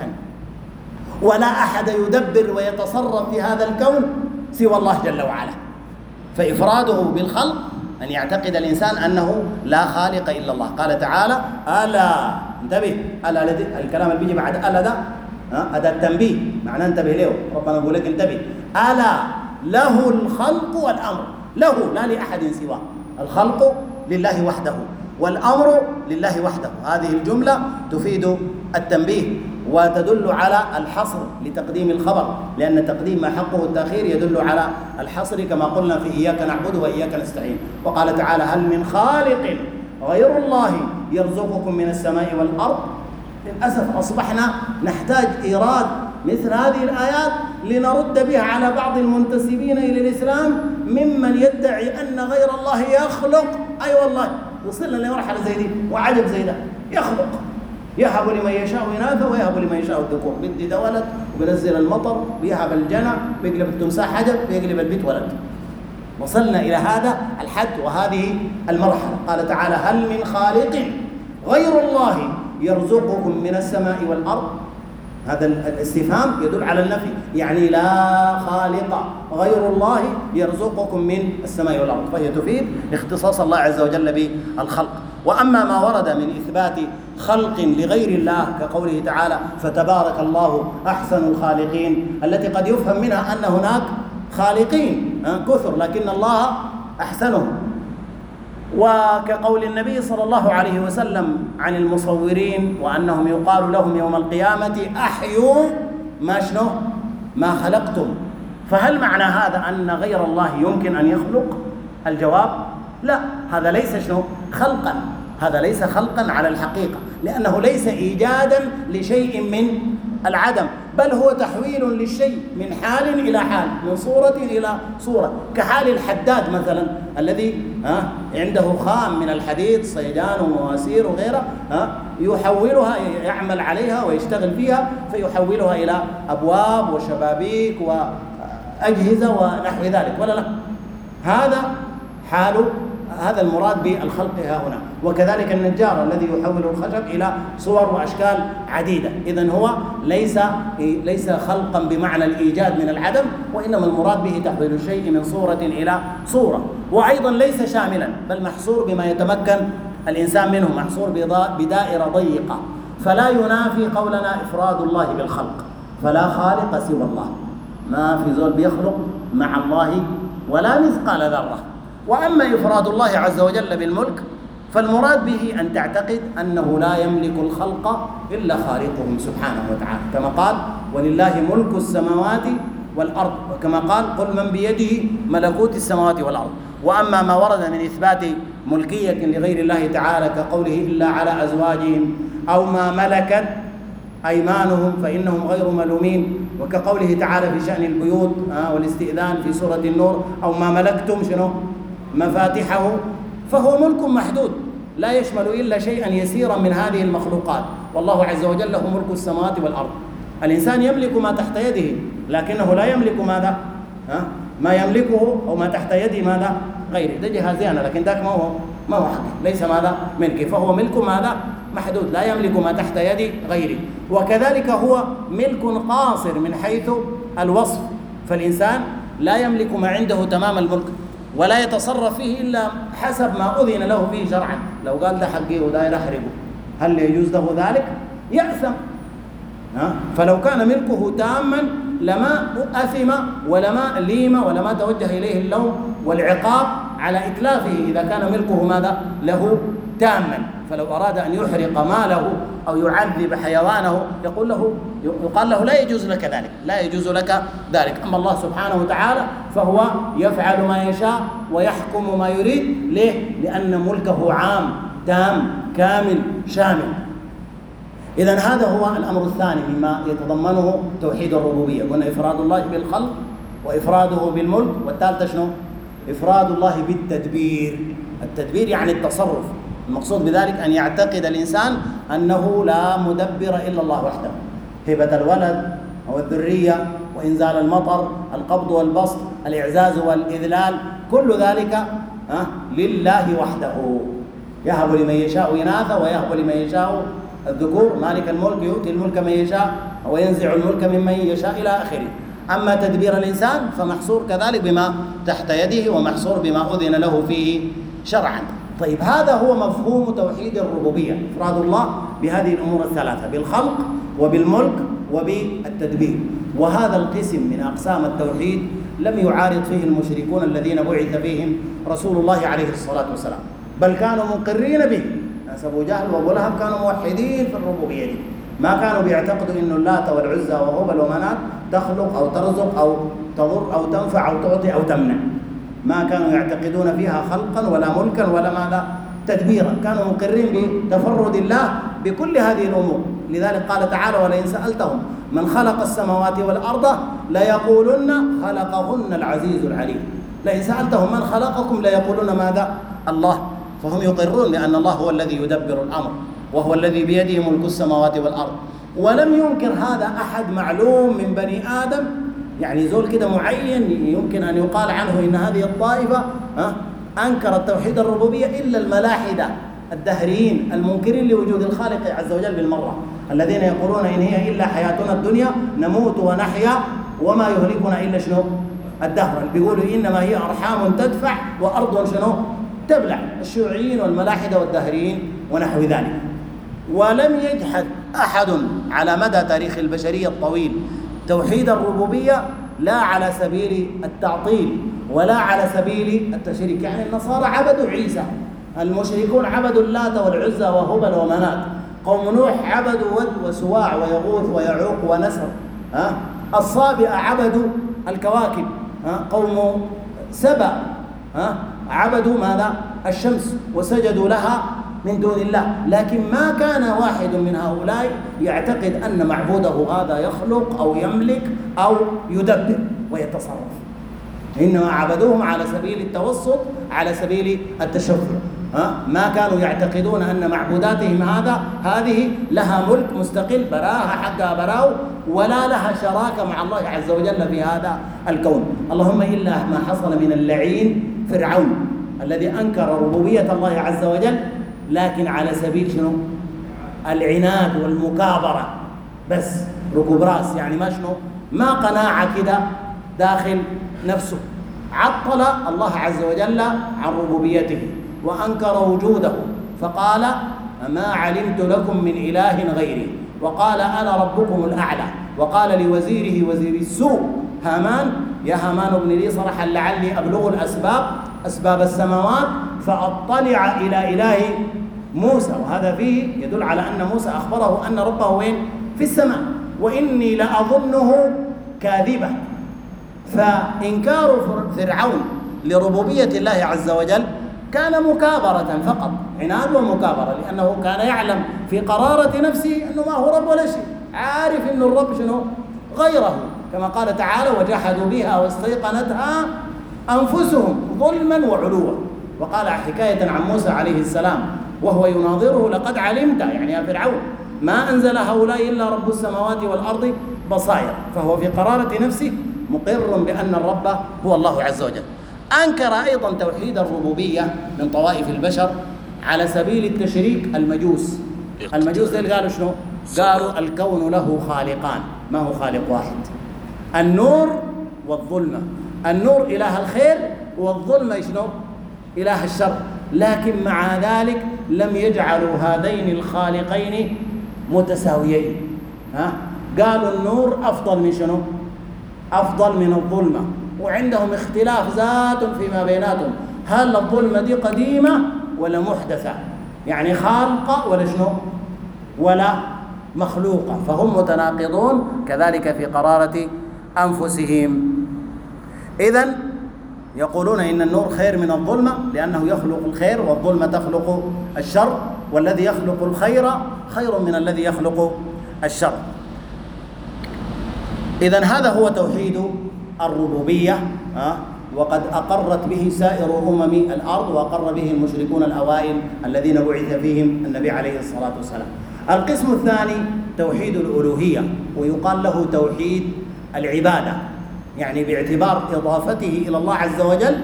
ولا أحد يدبر ويتصرف في هذا الكون سوى الله جل وعلا. فإفراده بالخلق أن يعتقد الإنسان أنه لا خالق إلا الله. قال تعالى ألا، انتبه، ألا الكلام اللي بيجي بعد ألا ده أداة التنبيه، معناه انتبه له، ربنا يقول لك انتبه، ألا له الخلق والأمر، له لا لأحد سواه، الخلق لله وحده والأمر لله وحده. هذه الجملة تفيد التنبيه وتدل على الحصر لتقديم الخبر، لأن تقديم ما حقه التأخير يدل على الحصر كما قلنا في إياك نعبد وإياك نستعين. وقال تعالى هل من خالق غير الله يرزقكم من السماء والأرض. للأسف أصبحنا نحتاج إيراد مثل هذه الآيات لنرد بها على بعض المنتسبين إلى الإسلام ممن يدعي أن غير الله يخلق. أي والله وصلنا لمرحلة زي دي وعجب زي ده، يخلق، يهب لمن يشاء إناثا ويهب لمن يشاء الذكور، بدي ده ولد وبنزل المطر بيهب الجنة بيقلب التمساح حجر بيقلب البيت ولد. وصلنا إلى هذا الحد وهذه المرحلة. قال تعالى هل من خالق غير الله يرزقكم من السماء والأرض. هذا الاستفهام يدل على النفي، يعني لا خالق غير الله يرزقكم من السماء والأرض، فهي تفيد اختصاص الله عز وجل بالخلق. وأما ما ورد من إثبات خلق لغير الله كقوله تعالى فتبارك الله أحسن الخالقين، التي قد يفهم منها أن هناك خالقين كثر لكن الله أحسنهم، وكقول النبي صلى الله عليه وسلم عن المصورين وأنهم يقال لهم يوم القيامة أحيوا ما خلقتم. فهل معنى هذا أن غير الله يمكن أن يخلق؟ الجواب لا، هذا ليس خلقا، هذا ليس خلقا على الحقيقة، لأنه ليس إيجادا لشيء من العدم، بل هو تحويل للشيء من حال إلى حال، من صورة إلى صورة، كحال الحداد مثلا الذي عنده خام من الحديد، صيدان ومواسير وغيره، يحولها، يعمل عليها ويشتغل فيها فيحولها إلى أبواب وشبابيك وأجهزة ونحو ذلك، ولا لا؟ هذا المراد بالخلق ها هنا. وكذلك النجار الذي يحول الخشب إلى صور وأشكال عديدة. إذن هو ليس خلقا بمعنى الإيجاد من العدم، وإنما المراد به تحويل الشيء من صورة إلى صورة. وأيضا ليس شاملا، بل محصور بما يتمكن الإنسان منه، محصور بدائرة ضيقة. فلا ينافي قولنا إفراد الله بالخلق، فلا خالق سوى الله، ما في زول بيخلق مع الله ولا مثقال ذرة. وأما إفراد الله عز وجل بالملك فالمراد به أن تعتقد أنه لا يملك الخلق إلا خالقهم سبحانه وتعالى، كما قال ولله ملك السماوات والأرض، وكما قال قل من بيده ملكوت السماوات والأرض. وأما ما ورد من إثبات ملكية لغير الله تعالى كقوله إلا على أزواجهم أو ما ملكت أيمانهم فإنهم غير ملومين، وكقوله تعالى في شأن البيوت والاستئذان في سورة النور أو ما ملكتم مفاتحه، فهو ملك محدود لا يشمل إلا شيئا يسيرا من هذه المخلوقات، والله عز وجل له ملك السماوات والأرض. الإنسان يملك ما تحت يده لكنه لا يملك ماذا؟ ما يملكه أو ما تحت يده ماذا؟ غيره، ده جهازيانا، لكن ذاك ما هو حقه، ليس ماذا؟ ملكه، فهو ملك ماذا؟ محدود، لا يملك ما تحت يد غيره. وكذلك هو ملك قاصر من حيث الوصف، فالإنسان لا يملك ما عنده تمام الملك ولا يتصرف فيه إلا حسب ما أذن له فيه شرعا. لو قال ده حقي وده أحرقه، هل يجوز له ذلك؟ يأثم. فلو كان ملكه تاما لما أثم ولما ليم ولما توجه إليه اللوم والعقاب على إتلافه إذا كان ملكه ماذا؟ له تاما. فلو أراد أن يحرق ماله أو يعذب حيوانه يقال له لا يجوز لك ذلك، لا يجوز لك ذلك. أما الله سبحانه وتعالى فهو يفعل ما يشاء ويحكم ما يريد. ليه؟ لأن ملكه عام تام كامل شامل. إذن هذا هو الأمر الثاني مما يتضمنه توحيد الربوبية. قلنا إفراد الله بالخلق وإفراده بالملك، والثالثة شنو؟ إفراد الله بالتدبير. التدبير يعني التصرف. المقصود بذلك أن يعتقد الإنسان أنه لا مدبر إلا الله وحده. هبة الولد أو الذرية وإنزال المطر، القبض والبسط، الإعزاز والإذلال، كل ذلك لله وحده. يهب لمن يشاء إناثا ويهب لمن يشاء الذكور. مالك الملك يؤتي الملك من يشاء وينزع الملك ممن يشاء إلى آخره. أما تدبير الإنسان فمحصور كذلك بما تحت يده ومحصور بما أذن له فيه شرعا. طيب هذا هو مفهوم توحيد الربوبية، إفراد الله بهذه الأمور الثلاثة، بالخلق وبالملك وبالتدبير. وهذا القسم من أقسام التوحيد لم يعارض فيه المشركون الذين بعث فيهم رسول الله عليه الصلاة والسلام، بل كانوا مقرين به. ناس أبو جهل وأبو لهب كانوا موحدين في الربوبية دي، ما كانوا بيعتقدوا إنه اللات والعزى وهبل ومنات تخلق أو ترزق أو تضر أو تنفع أو تعطي أو تمنع. ما كانوا يعتقدون فيها خلقا ولا ملكا ولا ماذا تدبيرا، كانوا مقرين بتفرد الله بكل هذه الأمور. لذلك قال تعالى: ولئن سألتهم من خلق السماوات والأرض ليقولن خلقهن العزيز العليم. لئن سألتهم من خلقكم ليقولون ماذا؟ الله. فهم يقرون بأن الله هو الذي يدبر الأمر وهو الذي بيده ملك السماوات والأرض. ولم ينكر هذا أحد معلوم من بني آدم، يعني زول كده معين يمكن أن يقال عنه إن هذه الطائفة أنكرت توحيد الربوبية إلا الملاحدة الدهريين المنكرين لوجود الخالق عز وجل بالمرة، الذين يقولون إن هي إلا حياتنا الدنيا نموت ونحيا وما يهلكنا إلا شنو؟ الدهر. بيقولوا إنما هي أرحام تدفع وأرض شنو؟ تبلع. الشيوعيين والملاحدة والدهريين ونحو ذلك. ولم يجحد أحد على مدى تاريخ البشرية الطويل توحيد الربوبية، لا على سبيل التعطيل ولا على سبيل التشريك. يعني النصارى عبدوا عيسى، المشركون عبدوا اللات والعزى وهبل ومنات، قوم نوح عبدوا ود وسواع ويغوث ويعوق ونسر، الصابئة عبدوا الكواكب، قوم سبأ عبدوا ماذا؟ الشمس وسجدوا لها من دون الله. لكن ما كان واحد من هؤلاء يعتقد أن معبوده هذا يخلق أو يملك أو يدبر ويتصرف، إنما عبدوهم على سبيل التوسط، على سبيل التشفع. ما كانوا يعتقدون أن معبوداتهم هذه لها ملك مستقل براها حقها براو، ولا لها شراكة مع الله عز وجل في هذا الكون. اللهم إلا ما حصل من اللعين فرعون الذي أنكر ربوبية الله عز وجل، لكن على سبيل شنو؟ العناد والمكابرة، بس ركوب راس، يعني ما شنو؟ ما قناعة كده داخل نفسه. عطل الله عز وجل عن ربوبيته وأنكر وجوده، فقال: ما علمت لكم من إله غيري، وقال: أنا ربكم الأعلى. وقال لوزيره وزير السوء هامان: يا هامان ابن لي صرحا لعلي أبلغ أسباب السماوات فأطلع إلى إله موسى. وهذا فيه يدل على أن موسى أخبره أن ربه وين؟ في السماء، وإني لأظنه كاذبا. فإنكار فرعون لربوبية الله عز وجل كان مكابرة فقط، عناد ومكابرة، لأنه كان يعلم في قرارة نفسه أنه ما هو رب ولا شيء، عارف أن الرب شنو؟ غيره، كما قال تعالى: وجحدوا بها واستيقنتها أنفسهم ظلما وعلوا. وقال حكاية عن موسى عليه السلام وهو يناظره: لقد علمت، يعني يا فرعون، ما أنزل هؤلاء إلا رب السماوات والأرض بصائر. فهو في قرارة نفسه مقر بأن الرب هو الله عز وجل. أنكر أيضا توحيد الربوبية من طوائف البشر على سبيل التشريك المجوس دول قالوا شنو؟ قالوا الكون له خالقان، ما هو خالق واحد، النور والظلمة. النور إله الخير والظلمة شنو؟ إله الشر. لكن مع ذلك لم يجعلوا هذين الخالقين متساويين. قالوا النور أفضل من شنو؟ أفضل من الظلمة، وعندهم اختلاف ذات فيما بيناتهم، هل الظلمة دي قديمة ولا محدثة؟ يعني خالقة ولا شنو؟ ولا مخلوقة، فهم متناقضون كذلك في قرارة أنفسهم. إذن يقولون إن النور خير من الظلمة لأنه يخلق الخير، والظلمة تخلق الشر، والذي يخلق الخير خير من الذي يخلق الشر. إذن هذا هو توحيد الربوبية، وقد أقرت به سائر أمم الأرض، وأقر به المشركون الأوائل الذين بعث فيهم النبي عليه الصلاة والسلام. القسم الثاني توحيد الألوهية، ويقال له توحيد العبادة، يعني باعتبار إضافته إلى الله عز وجل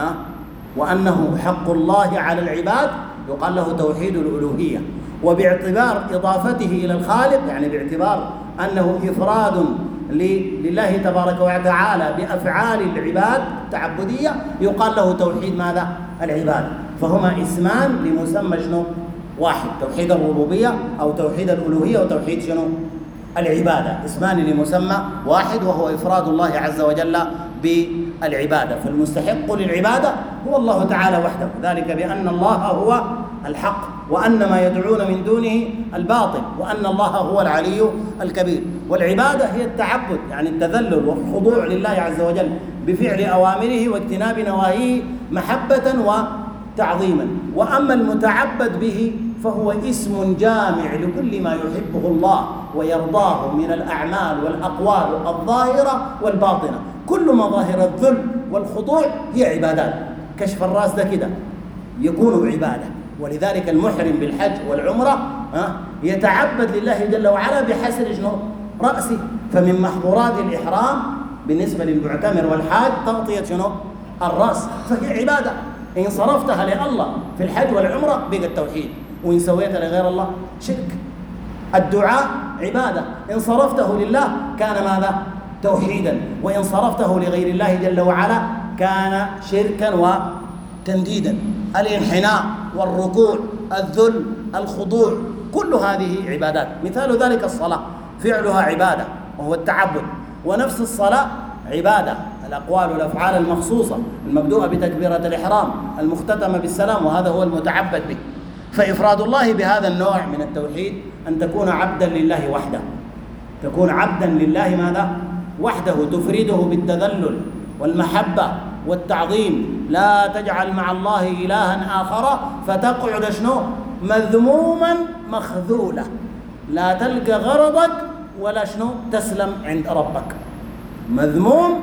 وأنه حق الله على العباد يقال له توحيد الألوهية، وباعتبار إضافته إلى الخالق يعني باعتبار أنه إفراد لله تبارك وتعالى بأفعال العباد التعبدية يقال له توحيد ماذا؟ العبادة. فهما اسمان لمسمى شنو؟ واحد، توحيد الربوبية أو توحيد الألوهية وتوحيد شنو؟ العبادة، اسمان لمسمى واحد وهو إفراد الله عز وجل بالعبادة. فالمستحق للعبادة هو الله تعالى وحده، ذلك بأن الله هو الحق وأن ما يدعون من دونه الباطل وأن الله هو العلي الكبير. والعبادة هي التعبد، يعني التذلل والخضوع لله عز وجل بفعل أوامره واجتناب نواهيه محبة وتعظيما. وأما المتعبد به فهو اسم جامع لكل ما يحبه الله ويرضاه من الأعمال والأقوال الظاهرة والباطنة. كل مظاهر الذل والخضوع هي عبادات. كشف الرأس ده كده يكون عبادة، ولذلك المحرم بالحج والعمرة يتعبد لله جل وعلا بحسر شنو؟ رأسه. فمن محظورات الإحرام بالنسبة للمعتمر والحاج تغطية شنو؟ الرأس، فهي عبادة. إن صرفتها لله في الحج والعمرة بقى التوحيد، وإن سويتها لغير الله شرك. الدعاء عبادة، إن صرفته لله كان ماذا؟ توحيدا، وإن صرفته لغير الله جل وعلا كان شركا وتنديدا. الانحناء والركوع، الذل، الخضوع، كل هذه عبادات. مثال ذلك الصلاة، فعلها عبادة وهو التعبد، ونفس الصلاة عبادة، الأقوال والأفعال المخصوصة المبدوءة بتكبيرة الإحرام المختتمة بالسلام، وهذا هو المتعبد به. فإفراد الله بهذا النوع من التوحيد أن تكون عبدا لله وحده، تكون عبدا لله ماذا؟ وحده، تفرده بالتذلل والمحبة والتعظيم، لا تجعل مع الله إلها آخر فتقعد شنو؟ مذموما مخذولا، لا تلقى غرضك ولا شنو؟ تسلم عند ربك، مذموم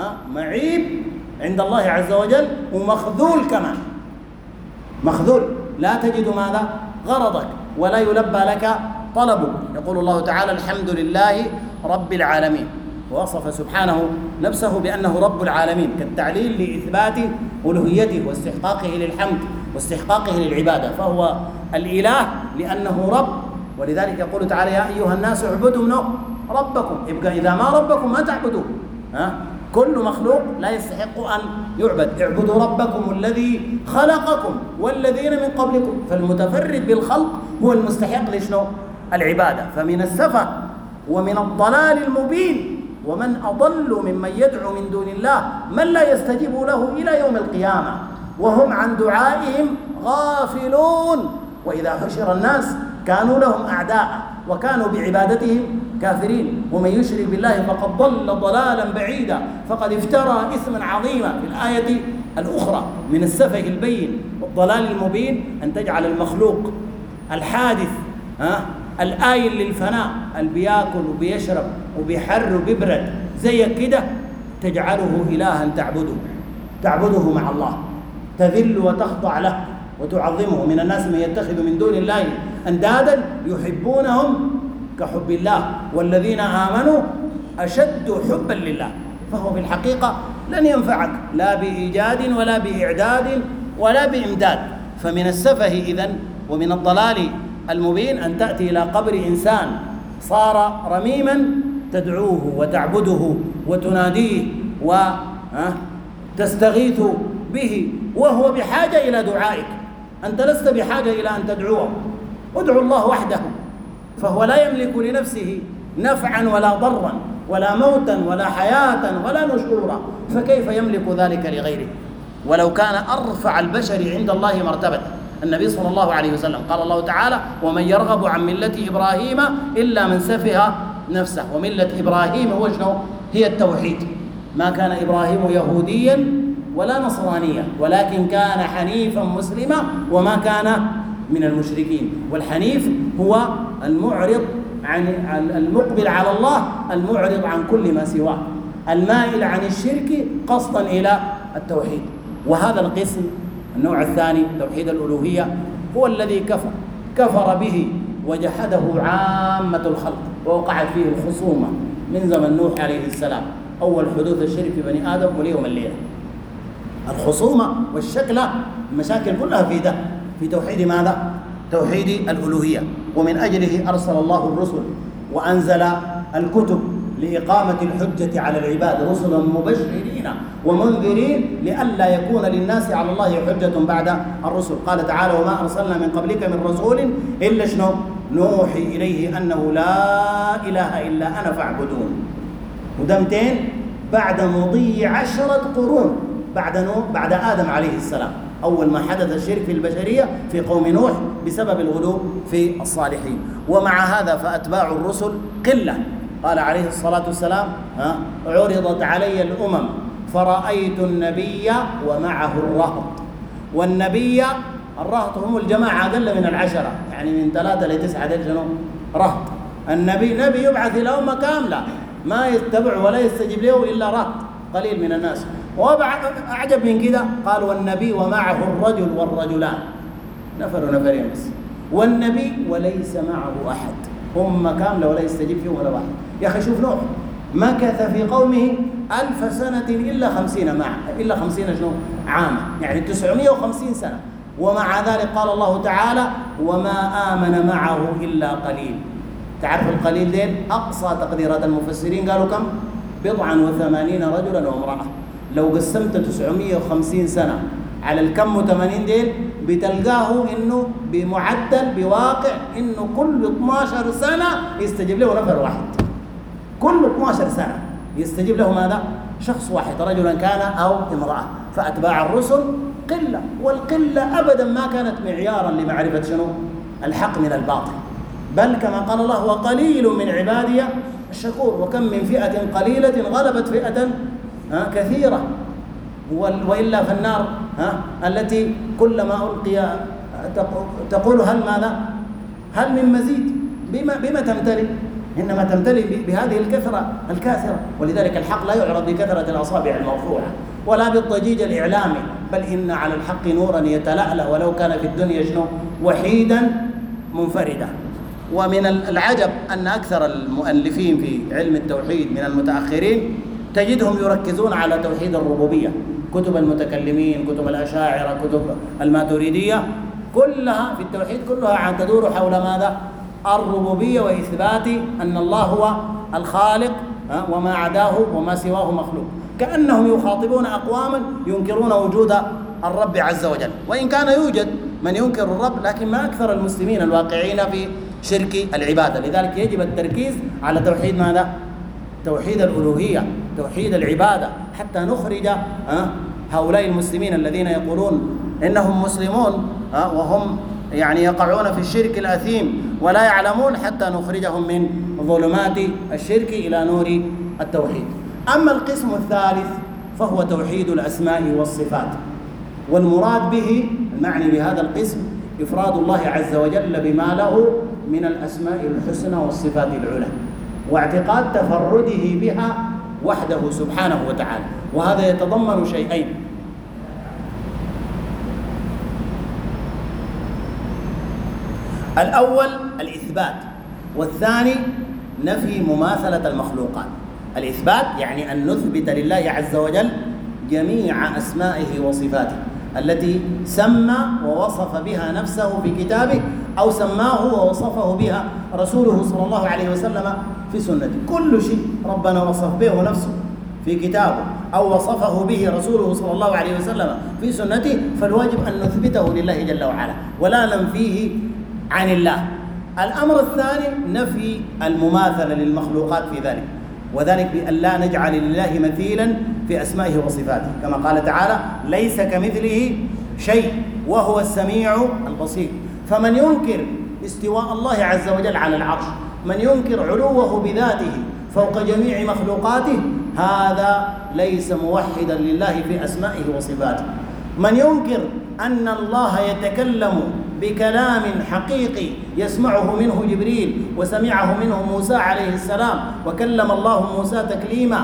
معيب عند الله عز وجل، ومخذول كمان، مخذول، لا تجد ماذا؟ غرضك، ولا يلبى لك طلبك. يقول الله تعالى: الحمد لله رب العالمين، ووصف سبحانه نفسه بأنه رب العالمين كالتعليل لإثبات ألوهيته واستحقاقه للحمد واستحقاقه للعبادة، فهو الإله لأنه رب. ولذلك يقول تعالى: يا أيها الناس اعبدوا منه ربكم. يبقى إذا ما ربكم ما تعبدوا، كل مخلوق لا يستحق أن يعبد. اعبدوا ربكم الذي خلقكم والذين من قبلكم. فالمتفرد بالخلق هو المستحق لشنو؟ العبادة. فمن السفه ومن الضلال المبين، ومن أضل ممن يدعو من دون الله من لا يستجيب له إلى يوم القيامة وهم عن دعائهم غافلون. وإذا حشر الناس كانوا لهم أعداء وكانوا بعبادتهم كافرين. ومن يشرك بالله فقد ضل ضلالا بعيدا، فقد افترى إثما عظيما. في الآية الأخرى من السفه البين والضلال المبين أن تجعل المخلوق الحادث الآيل للفناء، اللي بياكل وبيشرب وبيحر وبيبرد زيك كده، تجعله إلها تعبده مع الله، تذل وتخضع له وتعظمه. من الناس من يتخذ من دون الله أندادا يحبونهم كحب الله والذين آمنوا أشد حبا لله. فهو في الحقيقة لن ينفعك لا بإيجاد ولا بإعداد ولا بإمداد. فمن السفه إذن ومن الضلال المبين أن تأتي إلى قبر إنسان صار رميما تدعوه وتعبده وتناديه وتستغيث به، وهو بحاجة إلى دعائك. أنت لست بحاجة إلى أن تدعوه، ادعو الله وحده، فهو لا يملك لنفسه نفعا ولا ضرا ولا موتا ولا حياة ولا نشورا، فكيف يملك ذلك لغيره؟ ولو كان أرفع البشر عند الله مرتبة النبي صلى الله عليه وسلم. قال الله تعالى: ومن يرغب عن ملة إبراهيم إلا من سفه نفسه. وملة إبراهيم هو شنو؟ هي التوحيد. ما كان إبراهيم يهوديا ولا نصرانيا، ولكن كان حنيفا مسلما وما كان من المشركين. والحنيف هو المعرض عن المقبل على الله، المعرض عن كل ما سواه، المائل عن الشرك قصدا إلى التوحيد. وهذا القسم النوع الثاني توحيد الألوهية هو الذي كفر به وجحده عامة الخلق، ووقعت فيه الخصومة من زمن نوح عليه السلام، أول حدوث الشرك في بني آدم واليوم الليلة. الخصومة والشكلة، المشاكل كلها في توحيد ماذا؟ توحيد الألوهية. ومن أجله أرسل الله الرسل وأنزل الكتب لإقامة الحجة على العباد، رسلا مبشرين ومنذرين لئلا يكون للناس على الله حجة بعد الرسل. قال تعالى: وما أرسلنا من قبلك من رسول إلا شنو؟ نوحي إليه أنه لا إله إلا أنا فاعبدون. ودمتين بعد مضي 10 قرون بعد آدم عليه السلام، أول ما حدث الشرك في البشرية في قوم نوح بسبب الغلو في الصالحين. ومع هذا فأتباع الرسل قلة. قال عليه الصلاة والسلام: عرضت علي الأمم فرأيت النبي ومعه الرهط. والنبي الرهط هم الجماعة أقل من 10، يعني من 3 ل 9 شنو؟ رهط. النبي نبي يبعث إلى أمة كاملة ما يتبع ولا يستجيب له إلا رهط قليل من الناس. وأعجب من كده قال: والنبي ومعه الرجل والرجلان، نفرين بس. والنبي وليس معه أحد، أمة كاملة ولا يستجيب فيهم ولا واحد. يا أخي شوف نوح مكث في قومه 1000 سنة إلا 50 شنو؟ عاما، يعني 950 سنة. ومع ذلك قال الله تعالى: وما آمن معه إلا قليل. تعرف القليل دين أقصى تقديرات المفسرين قالوا كم؟ 87 رجلا وامرأة. لو قسمت 950 سنة على الكم 80 دين بتلقاه إنه بمعدل بواقع إنه كل 12 سنة يستجيب له نفر واحد. كل 12 سنة يستجيب له ماذا؟ شخص واحد، رجلا كان أو امرأة. فأتباع الرسل قلة، والقلة أبدا ما كانت معيارا لمعرفة شنو؟ الحق من الباطل. بل كما قال الله: وقليل من عبادي الشكور. وكم من فئة قليلة غلبت فئة كثيرة. وإلا في النار التي كلما ألقي تقول هل من مزيد؟ بما تمتلئ؟ إنما تمتلئ بهذه الكثرة الكاثرة. ولذلك الحق لا يعرض بكثرة الأصابع المرفوعة ولا بالضجيج الإعلامي، بل إن على الحق نورا يتلألأ ولو كان في الدنيا شنو؟ وحيدا منفردا. ومن العجب أن أكثر المؤلفين في علم التوحيد من المتأخرين تجدهم يركزون على توحيد الربوبية. كتب المتكلمين، كتب الأشاعرة، كتب الماتريدية، كلها في التوحيد كلها تدور حول ماذا؟ الربوبية، وإثبات أن الله هو الخالق وما عداه وما سواه مخلوق. كأنهم يخاطبون أقواما ينكرون وجود الرب عز وجل، وإن كان يوجد من ينكر الرب، لكن ما أكثر المسلمين الواقعين في شرك العبادة. لذلك يجب التركيز على توحيد ماذا؟ توحيد الألوهية، توحيد العبادة، حتى نخرج هؤلاء المسلمين الذين يقولون إنهم مسلمون وهم يعني يقعون في الشرك الأثيم ولا يعلمون، حتى نخرجهم من ظلمات الشرك إلى نور التوحيد. أما القسم الثالث فهو توحيد الأسماء والصفات، والمراد به المعني بهذا القسم إفراد الله عز وجل بما له من الأسماء الحسنى والصفات العلى، واعتقاد تفرده بها وحده سبحانه وتعالى. وهذا يتضمن شيئين: الأول الإثبات، والثاني نفي مماثلة المخلوقات. الإثبات يعني أن نثبت لله عز وجل جميع أسمائه وصفاته التي سمى ووصف بها نفسه في كتابه، أو سماه ووصفه بها رسوله صلى الله عليه وسلم في سنته. كل شيء ربنا وصف به نفسه في كتابه أو وصفه به رسوله صلى الله عليه وسلم في سنته، فالواجب أن نثبته لله جل وعلا ولا ننفيه عن الله. الأمر الثاني نفي المماثلة للمخلوقات في ذلك، وذلك بأن لا نجعل لله مثيلا في أسمائه وصفاته، كما قال تعالى: ليس كمثله شيء وهو السميع البصير. فمن ينكر استواء الله عز وجل على العرش، من ينكر علوه بذاته فوق جميع مخلوقاته، هذا ليس موحدا لله في أسمائه وصفاته. من ينكر أن الله يتكلم بكلام حقيقي يسمعه منه جبريل وسمعه منه موسى عليه السلام، وكلم الله موسى تكليما،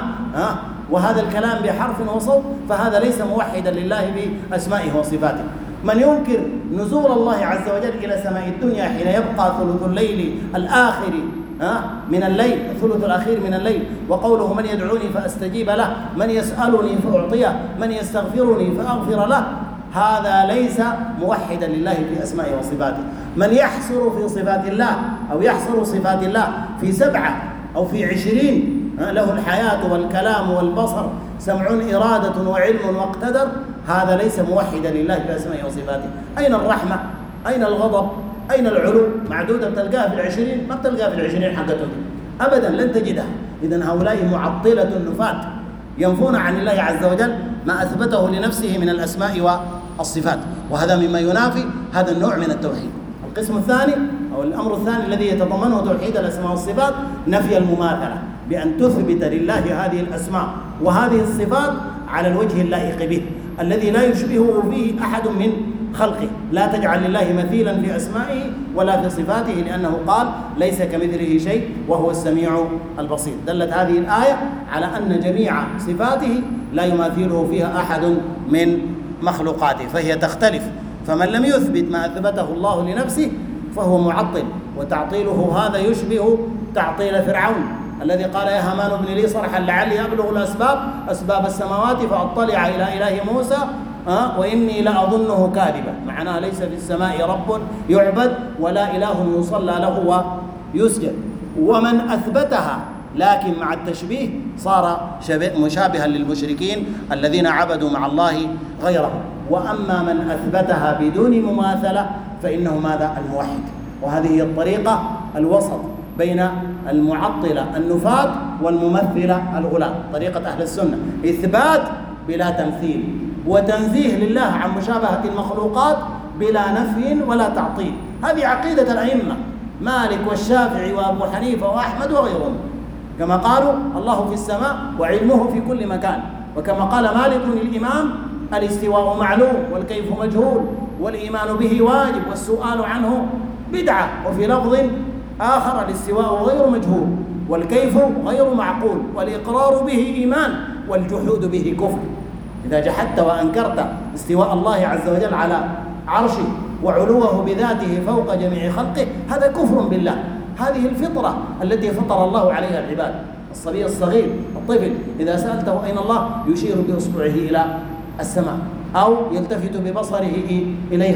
وهذا الكلام بحرف وصوت، فهذا ليس موحدا لله بأسمائه وصفاته. من ينكر نزول الله عز وجل إلى سماء الدنيا حين يبقى ثلث الليل الآخر من الليل، الثلث الأخير من الليل، وقوله من يدعوني فأستجيب له، من يسألني فأعطيه، من يستغفرني فأغفر له، هذا ليس موحدا لله في أسمائه وصفاته. من يحصر في صفات الله أو يحصر صفات الله في 7 أو في 20، له الحياة والكلام والبصر، سمع إرادة وعلم واقتدر، هذا ليس موحدا لله في أسمائه وصفاته. أين الرحمة؟ أين الغضب؟ أين العلو؟ معدودة بتلقاها في 20، ما بتلقاها في 20 حقتهم أبدا، لن تجدها. إذن هؤلاء معطلة النفاة ينفون عن الله عز وجل ما أثبته لنفسه من الأسماء والصفات، وهذا مما ينافي هذا النوع من التوحيد. القسم الثاني أو الأمر الثاني الذي يتضمنه توحيد الأسماء والصفات نفي المماثلة، بأن تثبت لله هذه الأسماء وهذه الصفات على الوجه اللائق به الذي لا يشبهه فيه أحد من خلقه. لا تجعل لله مثيلا في أسمائه ولا في صفاته، لأنه قال ليس كمثله شيء وهو السميع البصير. دلت هذه الآية على أن جميع صفاته لا يماثله فيها أحد من مخلوقاته، فهي تختلف. فمن لم يثبت ما أثبته الله لنفسه فهو معطل، وتعطيله هذا يشبه تعطيل فرعون الذي قال يا هامان ابن لي صرحا لعلي أبلغ أسباب السماوات فأطلع إلى إله موسى وإني لأظنه كاذبا. معناها ليس في السماء رب يعبد ولا إله يصلى له ويسجد. ومن أثبتها لكن مع التشبيه صار مشابها للمشركين الذين عبدوا مع الله غيره. وأما من أثبتها بدون مماثلة فإنه ماذا؟ الموحد. وهذه هي الطريقة الوسط بين المعطلة النفاة والممثلة الغلاة، طريقة أهل السنة: إثبات بلا تمثيل، وتنزيه لله عن مشابهة المخلوقات بلا نفي ولا تعطيل. هذه عقيدة الأئمة مالك والشافعي وأبو حنيفة وأحمد وغيرهم، كما قالوا الله في السماء وعلمه في كل مكان، وكما قال مالك الإمام الاستواء معلوم والكيف مجهول والإيمان به واجب والسؤال عنه بدعة. وفي لفظ آخر الاستواء غير مجهول والكيف غير معقول والإقرار به إيمان والجحود به كفر. إذا جحدت وأنكرت استواء الله عز وجل على عرشه وعلوه بذاته فوق جميع خلقه، هذا كفر بالله. هذه الفطرة التي فطر الله عليها العباد. الصبي الصغير الطفل إذا سألته أين الله يشير بإصبعه إلى السماء أو يلتفت ببصره إليها.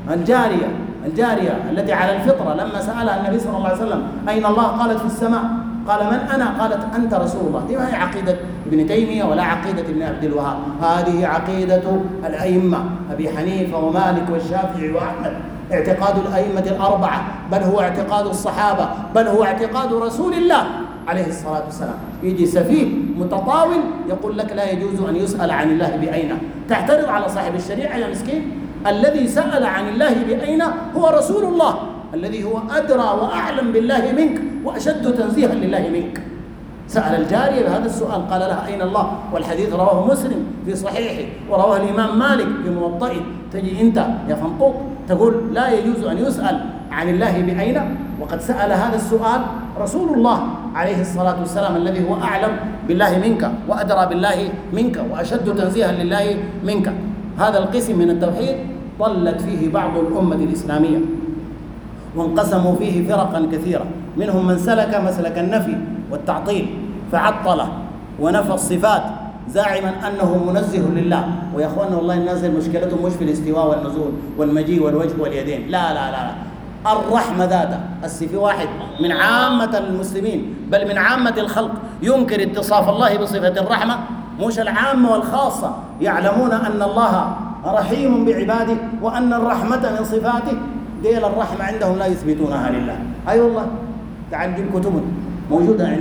الجارية التي على الفطرة لما سألها النبي صلى الله عليه وسلم أين الله قالت في السماء، قال من أنا؟ قالت أنت رسول الله. دي ما هي عقيدة ابن تيمية ولا عقيدة ابن عبد الوهاب، هذه عقيدة الأئمة أبي حنيفة ومالك والشافعي وأحمد، اعتقاد الأئمة الأربعة، بل هو اعتقاد الصحابة، بل هو اعتقاد رسول الله عليه الصلاة والسلام. يجي سفيه متطاول يقول لك لا يجوز أن يسأل عن الله بأين، تعترض على صاحب الشريعة يا مسكين. الذي سأل عن الله بأين هو رسول الله الذي هو أدرى وأعلم بالله منك وأشد تنزيها لله منك. سأل الجارية بهذا السؤال قال لها أين الله، والحديث رواه مسلم في صحيحه ورواه الإمام مالك في موطئه. تجي أنت يا فنطوط تقول لا يجوز أن يسأل عن الله بأين، وقد سأل هذا السؤال رسول الله عليه الصلاة والسلام الذي هو أعلم بالله منك وأدرى بالله منك وأشد تنزيها لله منك. هذا القسم من التوحيد ضلت فيه بعض الأمة الإسلامية وانقسموا فيه فرقا كثيرة، منهم من سلك مسلك النفي والتعطيل فعطله ونفى الصفات زاعما أنه منزه لله. ويا أخوانا والله الناس مشكلتهم مش في الاستواء والنزول والمجيء والوجه واليدين، لا لا لا, لا. الرحمة ذاته. في واحد من عامة المسلمين بل من عامة الخلق ينكر اتصاف الله بصفة الرحمة، مش العامة والخاصة يعلمون أن الله رحيم بعباده وأن الرحمة من صفاته، ديل الرحمة عندهم لا يثبتونها لله. أي والله تعال جيب كتب موجودة عندي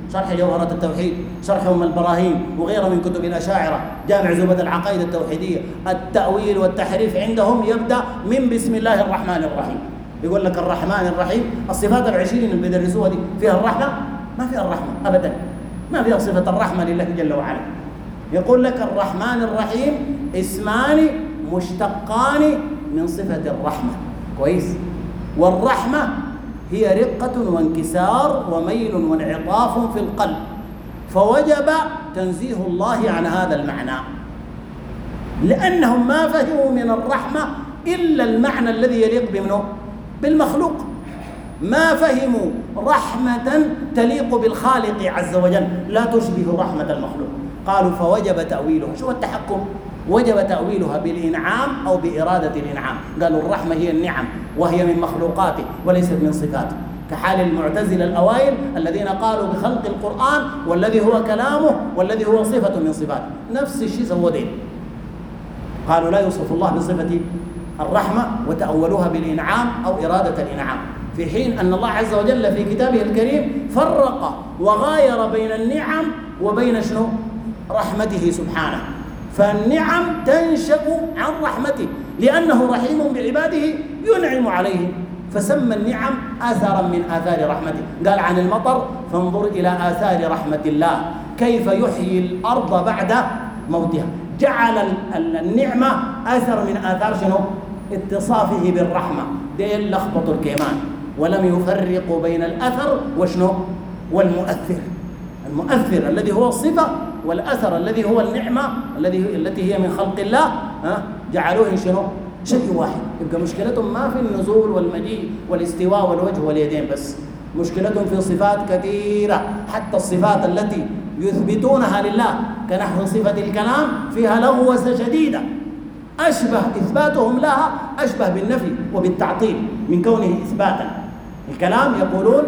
شرح جوهرة التوحيد، شرح أم البراهين وغيرها من كتب الأشاعرة، جامع زبد العقائد التوحيدية. التأويل والتحريف عندهم يبدأ من بسم الله الرحمن الرحيم. يقول لك الرحمن الرحيم، الصفات العشرين اللي بيدرسوها دي فيها الرحمة؟ ما فيها الرحمة أبدا، ما فيها صفة الرحمة لله جل وعلا. يقول لك الرحمن الرحيم اسمان مشتقان من صفة الرحمة، كويس؟ والرحمة هي رقة وانكسار وميل وانعطاف في القلب، فوجب تنزيه الله عن هذا المعنى، لأنهم ما فهموا من الرحمة إلا المعنى الذي يليق بمنه؟ بالمخلوق. ما فهموا رحمة تليق بالخالق عز وجل، لا تشبه رحمة المخلوق. قالوا فوجب تأويلها. شو التحكم؟ وجب تأويلها بالإنعام أو بإرادة الإنعام. قالوا الرحمة هي النعم وهي من مخلوقاته وليست من صفاته، كحال المعتزلة الأوائل الذين قالوا بخلق القرآن والذي هو كلامه والذي هو صفة من صفاته. نفس الشيء سووا دين، قالوا لا يوصف الله بصفة الرحمة وتأولوها بالإنعام أو إرادة الإنعام، في حين أن الله عز وجل في كتابه الكريم فرق وغاير بين النعم وبين شنو؟ رحمته سبحانه. فالنعم تنشأ عن رحمته لأنه رحيم بعباده ينعم عليهم، فسمى النعم آثارا من آثار رحمته. قال عن المطر فانظر إلى آثار رحمة الله كيف يحيي الأرض بعد موتها. جعل النعمة أثر من آثار شنو؟ اتصافه بالرحمة. ديل لخبطوا الكيمان ولم يفرقوا بين الأثر وشنو؟ والمؤثر. المؤثر الذي هو الصفة والأثر الذي هو النعمة التي هي من خلق الله، جعلوه شنو؟ شيء واحد. يبقى مشكلتهم ما في النزول والمجيء والاستواء والوجه واليدين بس، مشكلتهم في صفات كثيرة. حتى الصفات التي يثبتونها لله كنحو صفة الكلام فيها لغوة شديدة، أشبه إثباتهم لها أشبه بالنفي وبالتعطيل من كونه إثباتا. الكلام يقولون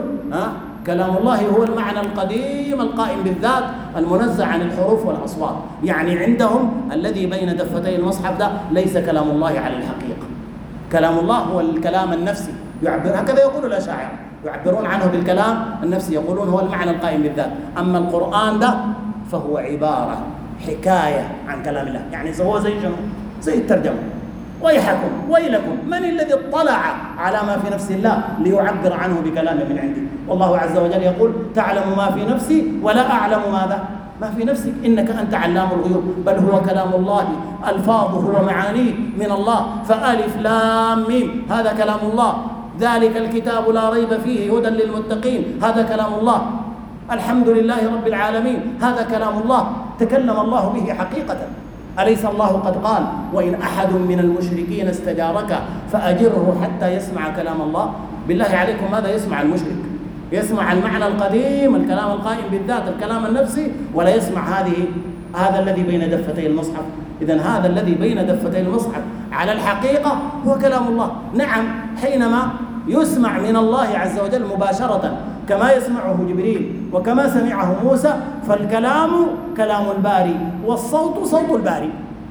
كلام الله هو المعنى القديم القائم بالذات المنزه عن الحروف والأصوات، يعني عندهم الذي بين دفتي المصحف ده ليس كلام الله على الحقيقة. كلام الله هو الكلام النفسي، هكذا يقول الأشاعرة، يعبرون عنه بالكلام النفسي، يقولون هو المعنى القائم بالذات. أما القرآن ده فهو عبارة حكاية عن كلام الله، يعني هو زي شنو؟ زي الترجمة. ويحكم ويلكم من الذي اطلع على ما في نفس الله ليعبر عنه بكلام من عنده. والله عز وجل يقول تعلم ما في نفسي ولا أعلم ماذا ما في نفسك إنك أنت علام الغيوب. بل هو كلام الله ألفاظه ومعانيه من الله. فألف لام ميم هذا كلام الله. ذلك الكتاب لا ريب فيه هدى للمتقين هذا كلام الله. الحمد لله رب العالمين هذا كلام الله. تكلم الله به حقيقة. أليس الله قد قال وإن أحد من المشركين استجارك فأجره حتى يسمع كلام الله؟ بالله عليكم ماذا يسمع المشرك؟ يسمع المعنى القديم الكلام القائم بالذات الكلام النفسي، ولا يسمع هذا الذي بين دفتي المصحف. إذن هذا الذي بين دفتي المصحف على الحقيقة هو كلام الله. نعم، حينما يسمع من الله عز وجل مباشرة كما يسمعه جبريل وكما سمعه موسى، فالكلام كلام الباري والصوت صوت الباري.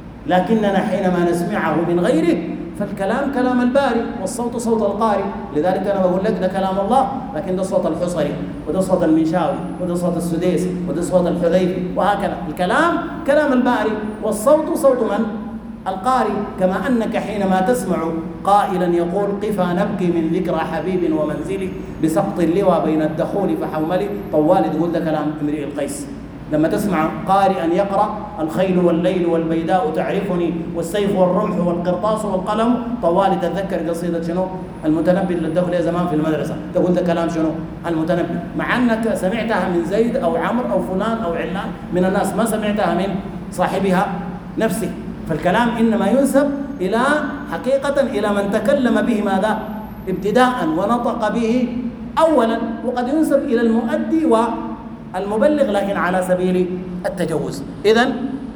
لكننا حينما نسمعه من غيره فالكلام كلام الباري والصوت صوت القارئ. لذلك أنا بقول لك ده كلام الله، لكن ده صوت الحصري وده صوت المنشاوي وده صوت السديس وده صوت الحذيفي وهكذا. الكلام كلام الباري والصوت صوت من؟ القارئ. كما أنك حينما تسمع قائلا يقول قفا نبكي من ذكرى حبيب ومنزلي بسقط اللوى بين الدخول فحوملي طوال، تقول ده كلام امرئ القيس. لما تسمع قارئا يقرأ الخيل والليل والبيداء تعرفني والسيف والرمح والقرطاس والقلم طوال، تتذكر قصيدة شنو؟ المتنبي اللي ادخل لها زمان في المدرسة، تقول ده كلام شنو؟ المتنبي، مع أنك سمعتها من زيد أو عمرو أو فلان أو علان من الناس، ما سمعتها من صاحبها نفسه. فالكلام إنما ينسب إلى حقيقة إلى من تكلم به ماذا؟ ابتداء ونطق به أولا، وقد ينسب إلى المؤدي والمبلغ لكن على سبيل التجوز. إذن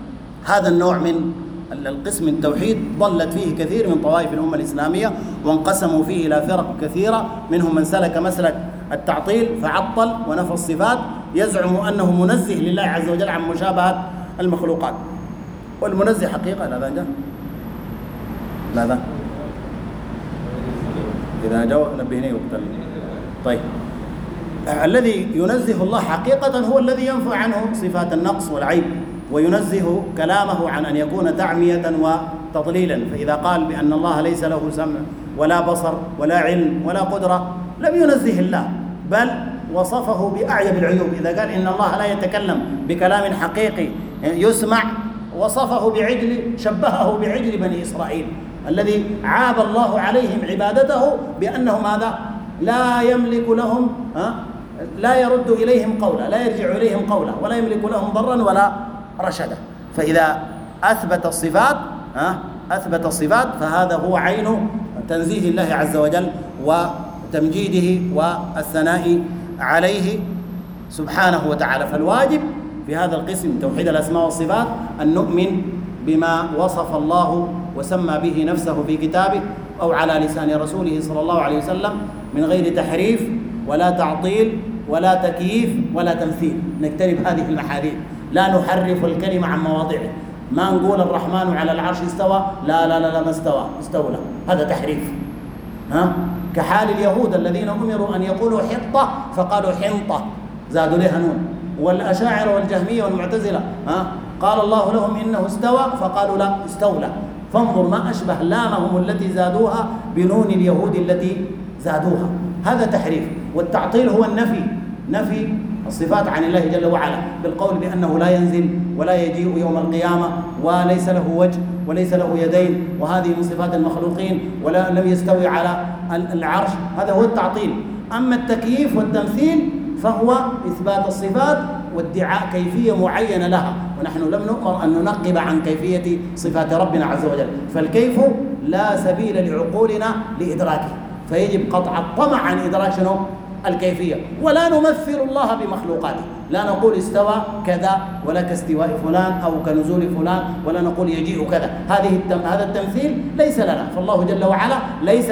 هذا النوع من القسم التوحيد ضلت فيه كثير من طوائف الأمة الإسلامية، وانقسموا فيه إلى فرق كثيرة. منهم من سلك مسلك التعطيل فعطل ونفى الصفات، يزعم أنه منزه لله عز وجل عن مشابهة المخلوقات. والمنزه حقيقة لا ذا لا ذا إذا جاء نبهني وقت. طيب الذي ينزه الله حقيقة هو الذي ينفى عنه صفات النقص والعيب، وينزه كلامه عن أن يكون تعمية وتضليلا. فإذا قال بأن الله ليس له سمع ولا بصر ولا علم ولا قدرة لم ينزه الله، بل وصفه بأعيب العيوب. إذا قال إن الله لا يتكلم بكلام حقيقي يسمع، وصفه بعجل، شبهه بعجل بني إسرائيل الذي عاب الله عليهم عبادته بأنه ماذا؟ لا يملك لهم لا يرد إليهم قولا، لا يرجع إليهم قولا، ولا يملك لهم ضرا ولا رشدا. فإذا أثبت الصفات فهذا هو عين تنزيه الله عز وجل وتمجيده والثناء عليه سبحانه وتعالى. فالواجب في هذا القسم توحيد الأسماء والصفات أن نؤمن بما وصف الله وسمى به نفسه في كتابه أو على لسان رسوله صلى الله عليه وسلم من غير تحريف ولا تعطيل ولا تكييف ولا تمثيل. نجتنب هذه المحاذير، لا نحرف الكلمة عن مواضعه. ما نقول الرحمن على العرش استوى، لا لا لا ما استولى، هذا تحريف. كحال اليهود الذين أمروا أن يقولوا حطة فقالوا حنطة، زادوا لها نون. والأشاعرة والجهمية والمعتزلة قال الله لهم إنه استوى فقالوا لا استولى. فانظر ما أشبه لامهم التي زادوها بنون اليهود التي زادوها، هذا تحريف. والتعطيل هو نفي الصفات عن الله جل وعلا بالقول بأنه لا ينزل ولا يجيء يوم القيامة وليس له وجه وليس له يدين وهذه من صفات المخلوقين ولا لم يستوي على العرش، هذا هو التعطيل. أما التكييف والتمثيل فهو إثبات الصفات وادعاء كيفية معينة لها، ونحن لم نؤمر أن ننقب عن كيفية صفات ربنا عز وجل. فالكيف لا سبيل لعقولنا لإدراكه، فيجب قطع الطمع عن إدراك شنو؟ الكيفية. ولا نمثل الله بمخلوقاته، لا نقول استوى كذا ولا كاستواء فلان أو كنزول فلان، ولا نقول يجيء كذا. هذا التمثيل ليس لنا. فالله جل وعلا ليس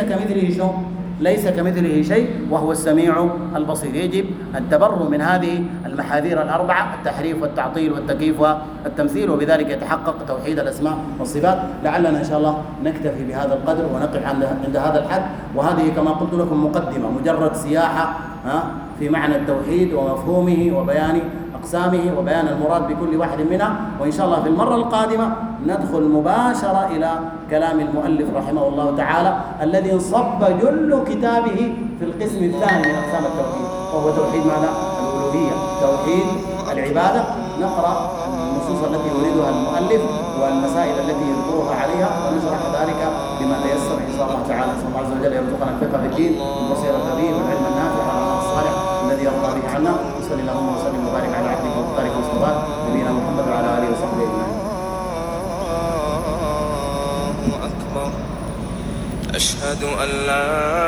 كمثله شيء وهو السميع البصير. يجب التبرؤ من هذه المحاذير الأربعة: التحريف والتعطيل والتكييف والتمثيل، وبذلك يتحقق توحيد الأسماء والصفات. لعلنا إن شاء الله نكتفي بهذا القدر ونقف عند هذا الحد. وهذه كما قلت لكم مقدمة، مجرد سياحة في معنى التوحيد ومفهومه وبيان أقسامه وبيان المراد بكل واحد منها. وإن شاء الله في المرة القادمة ندخل مباشرة إلى كلام المؤلف رحمه الله تعالى الذي انصب جل كتابه في القسم الثاني من أقسام التوحيد، وهو توحيد ماذا؟ الألوهية، توحيد العبادة. نقرأ النصوص التي يريدها المؤلف والمسائل التي يذكرها عليها ونشرح ذلك بما تيسر إن شاء الله تعالى. نسأل الله عز وجل يرزقنا الفقه في الدين والبصيرة به والعلم النافع والعمل الصالح الذي يرضى به عنا. وصلى اللهم وسلم وبارك على عبدك ومختارك المصطفى نبينا محمد وعلى آله وصحبه أجمعين. أشهد أن لا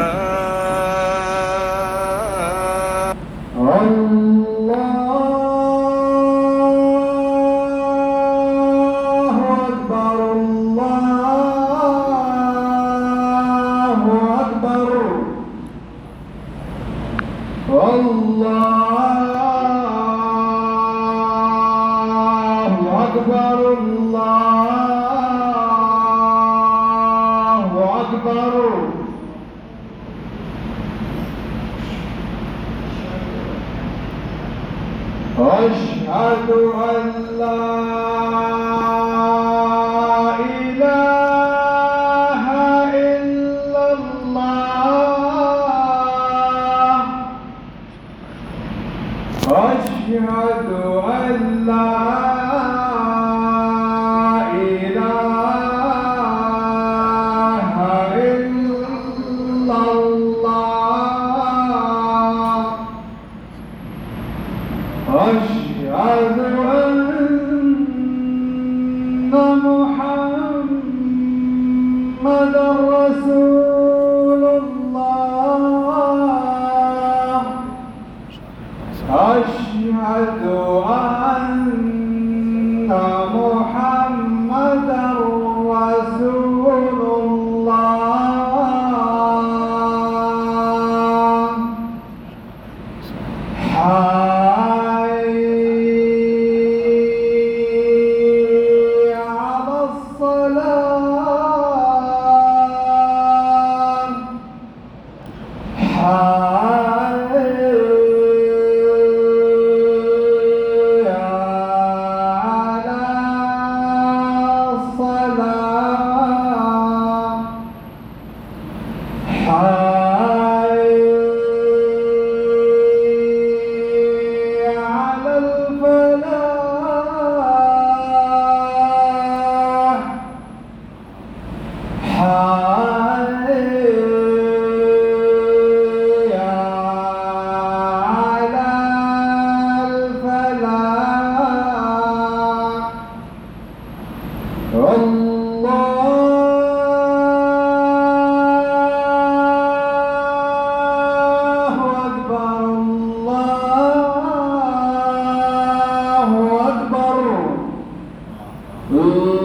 أشهد أن لا إله إلا الله. أشهد أن لا إله إلا الله. أشهد أن الله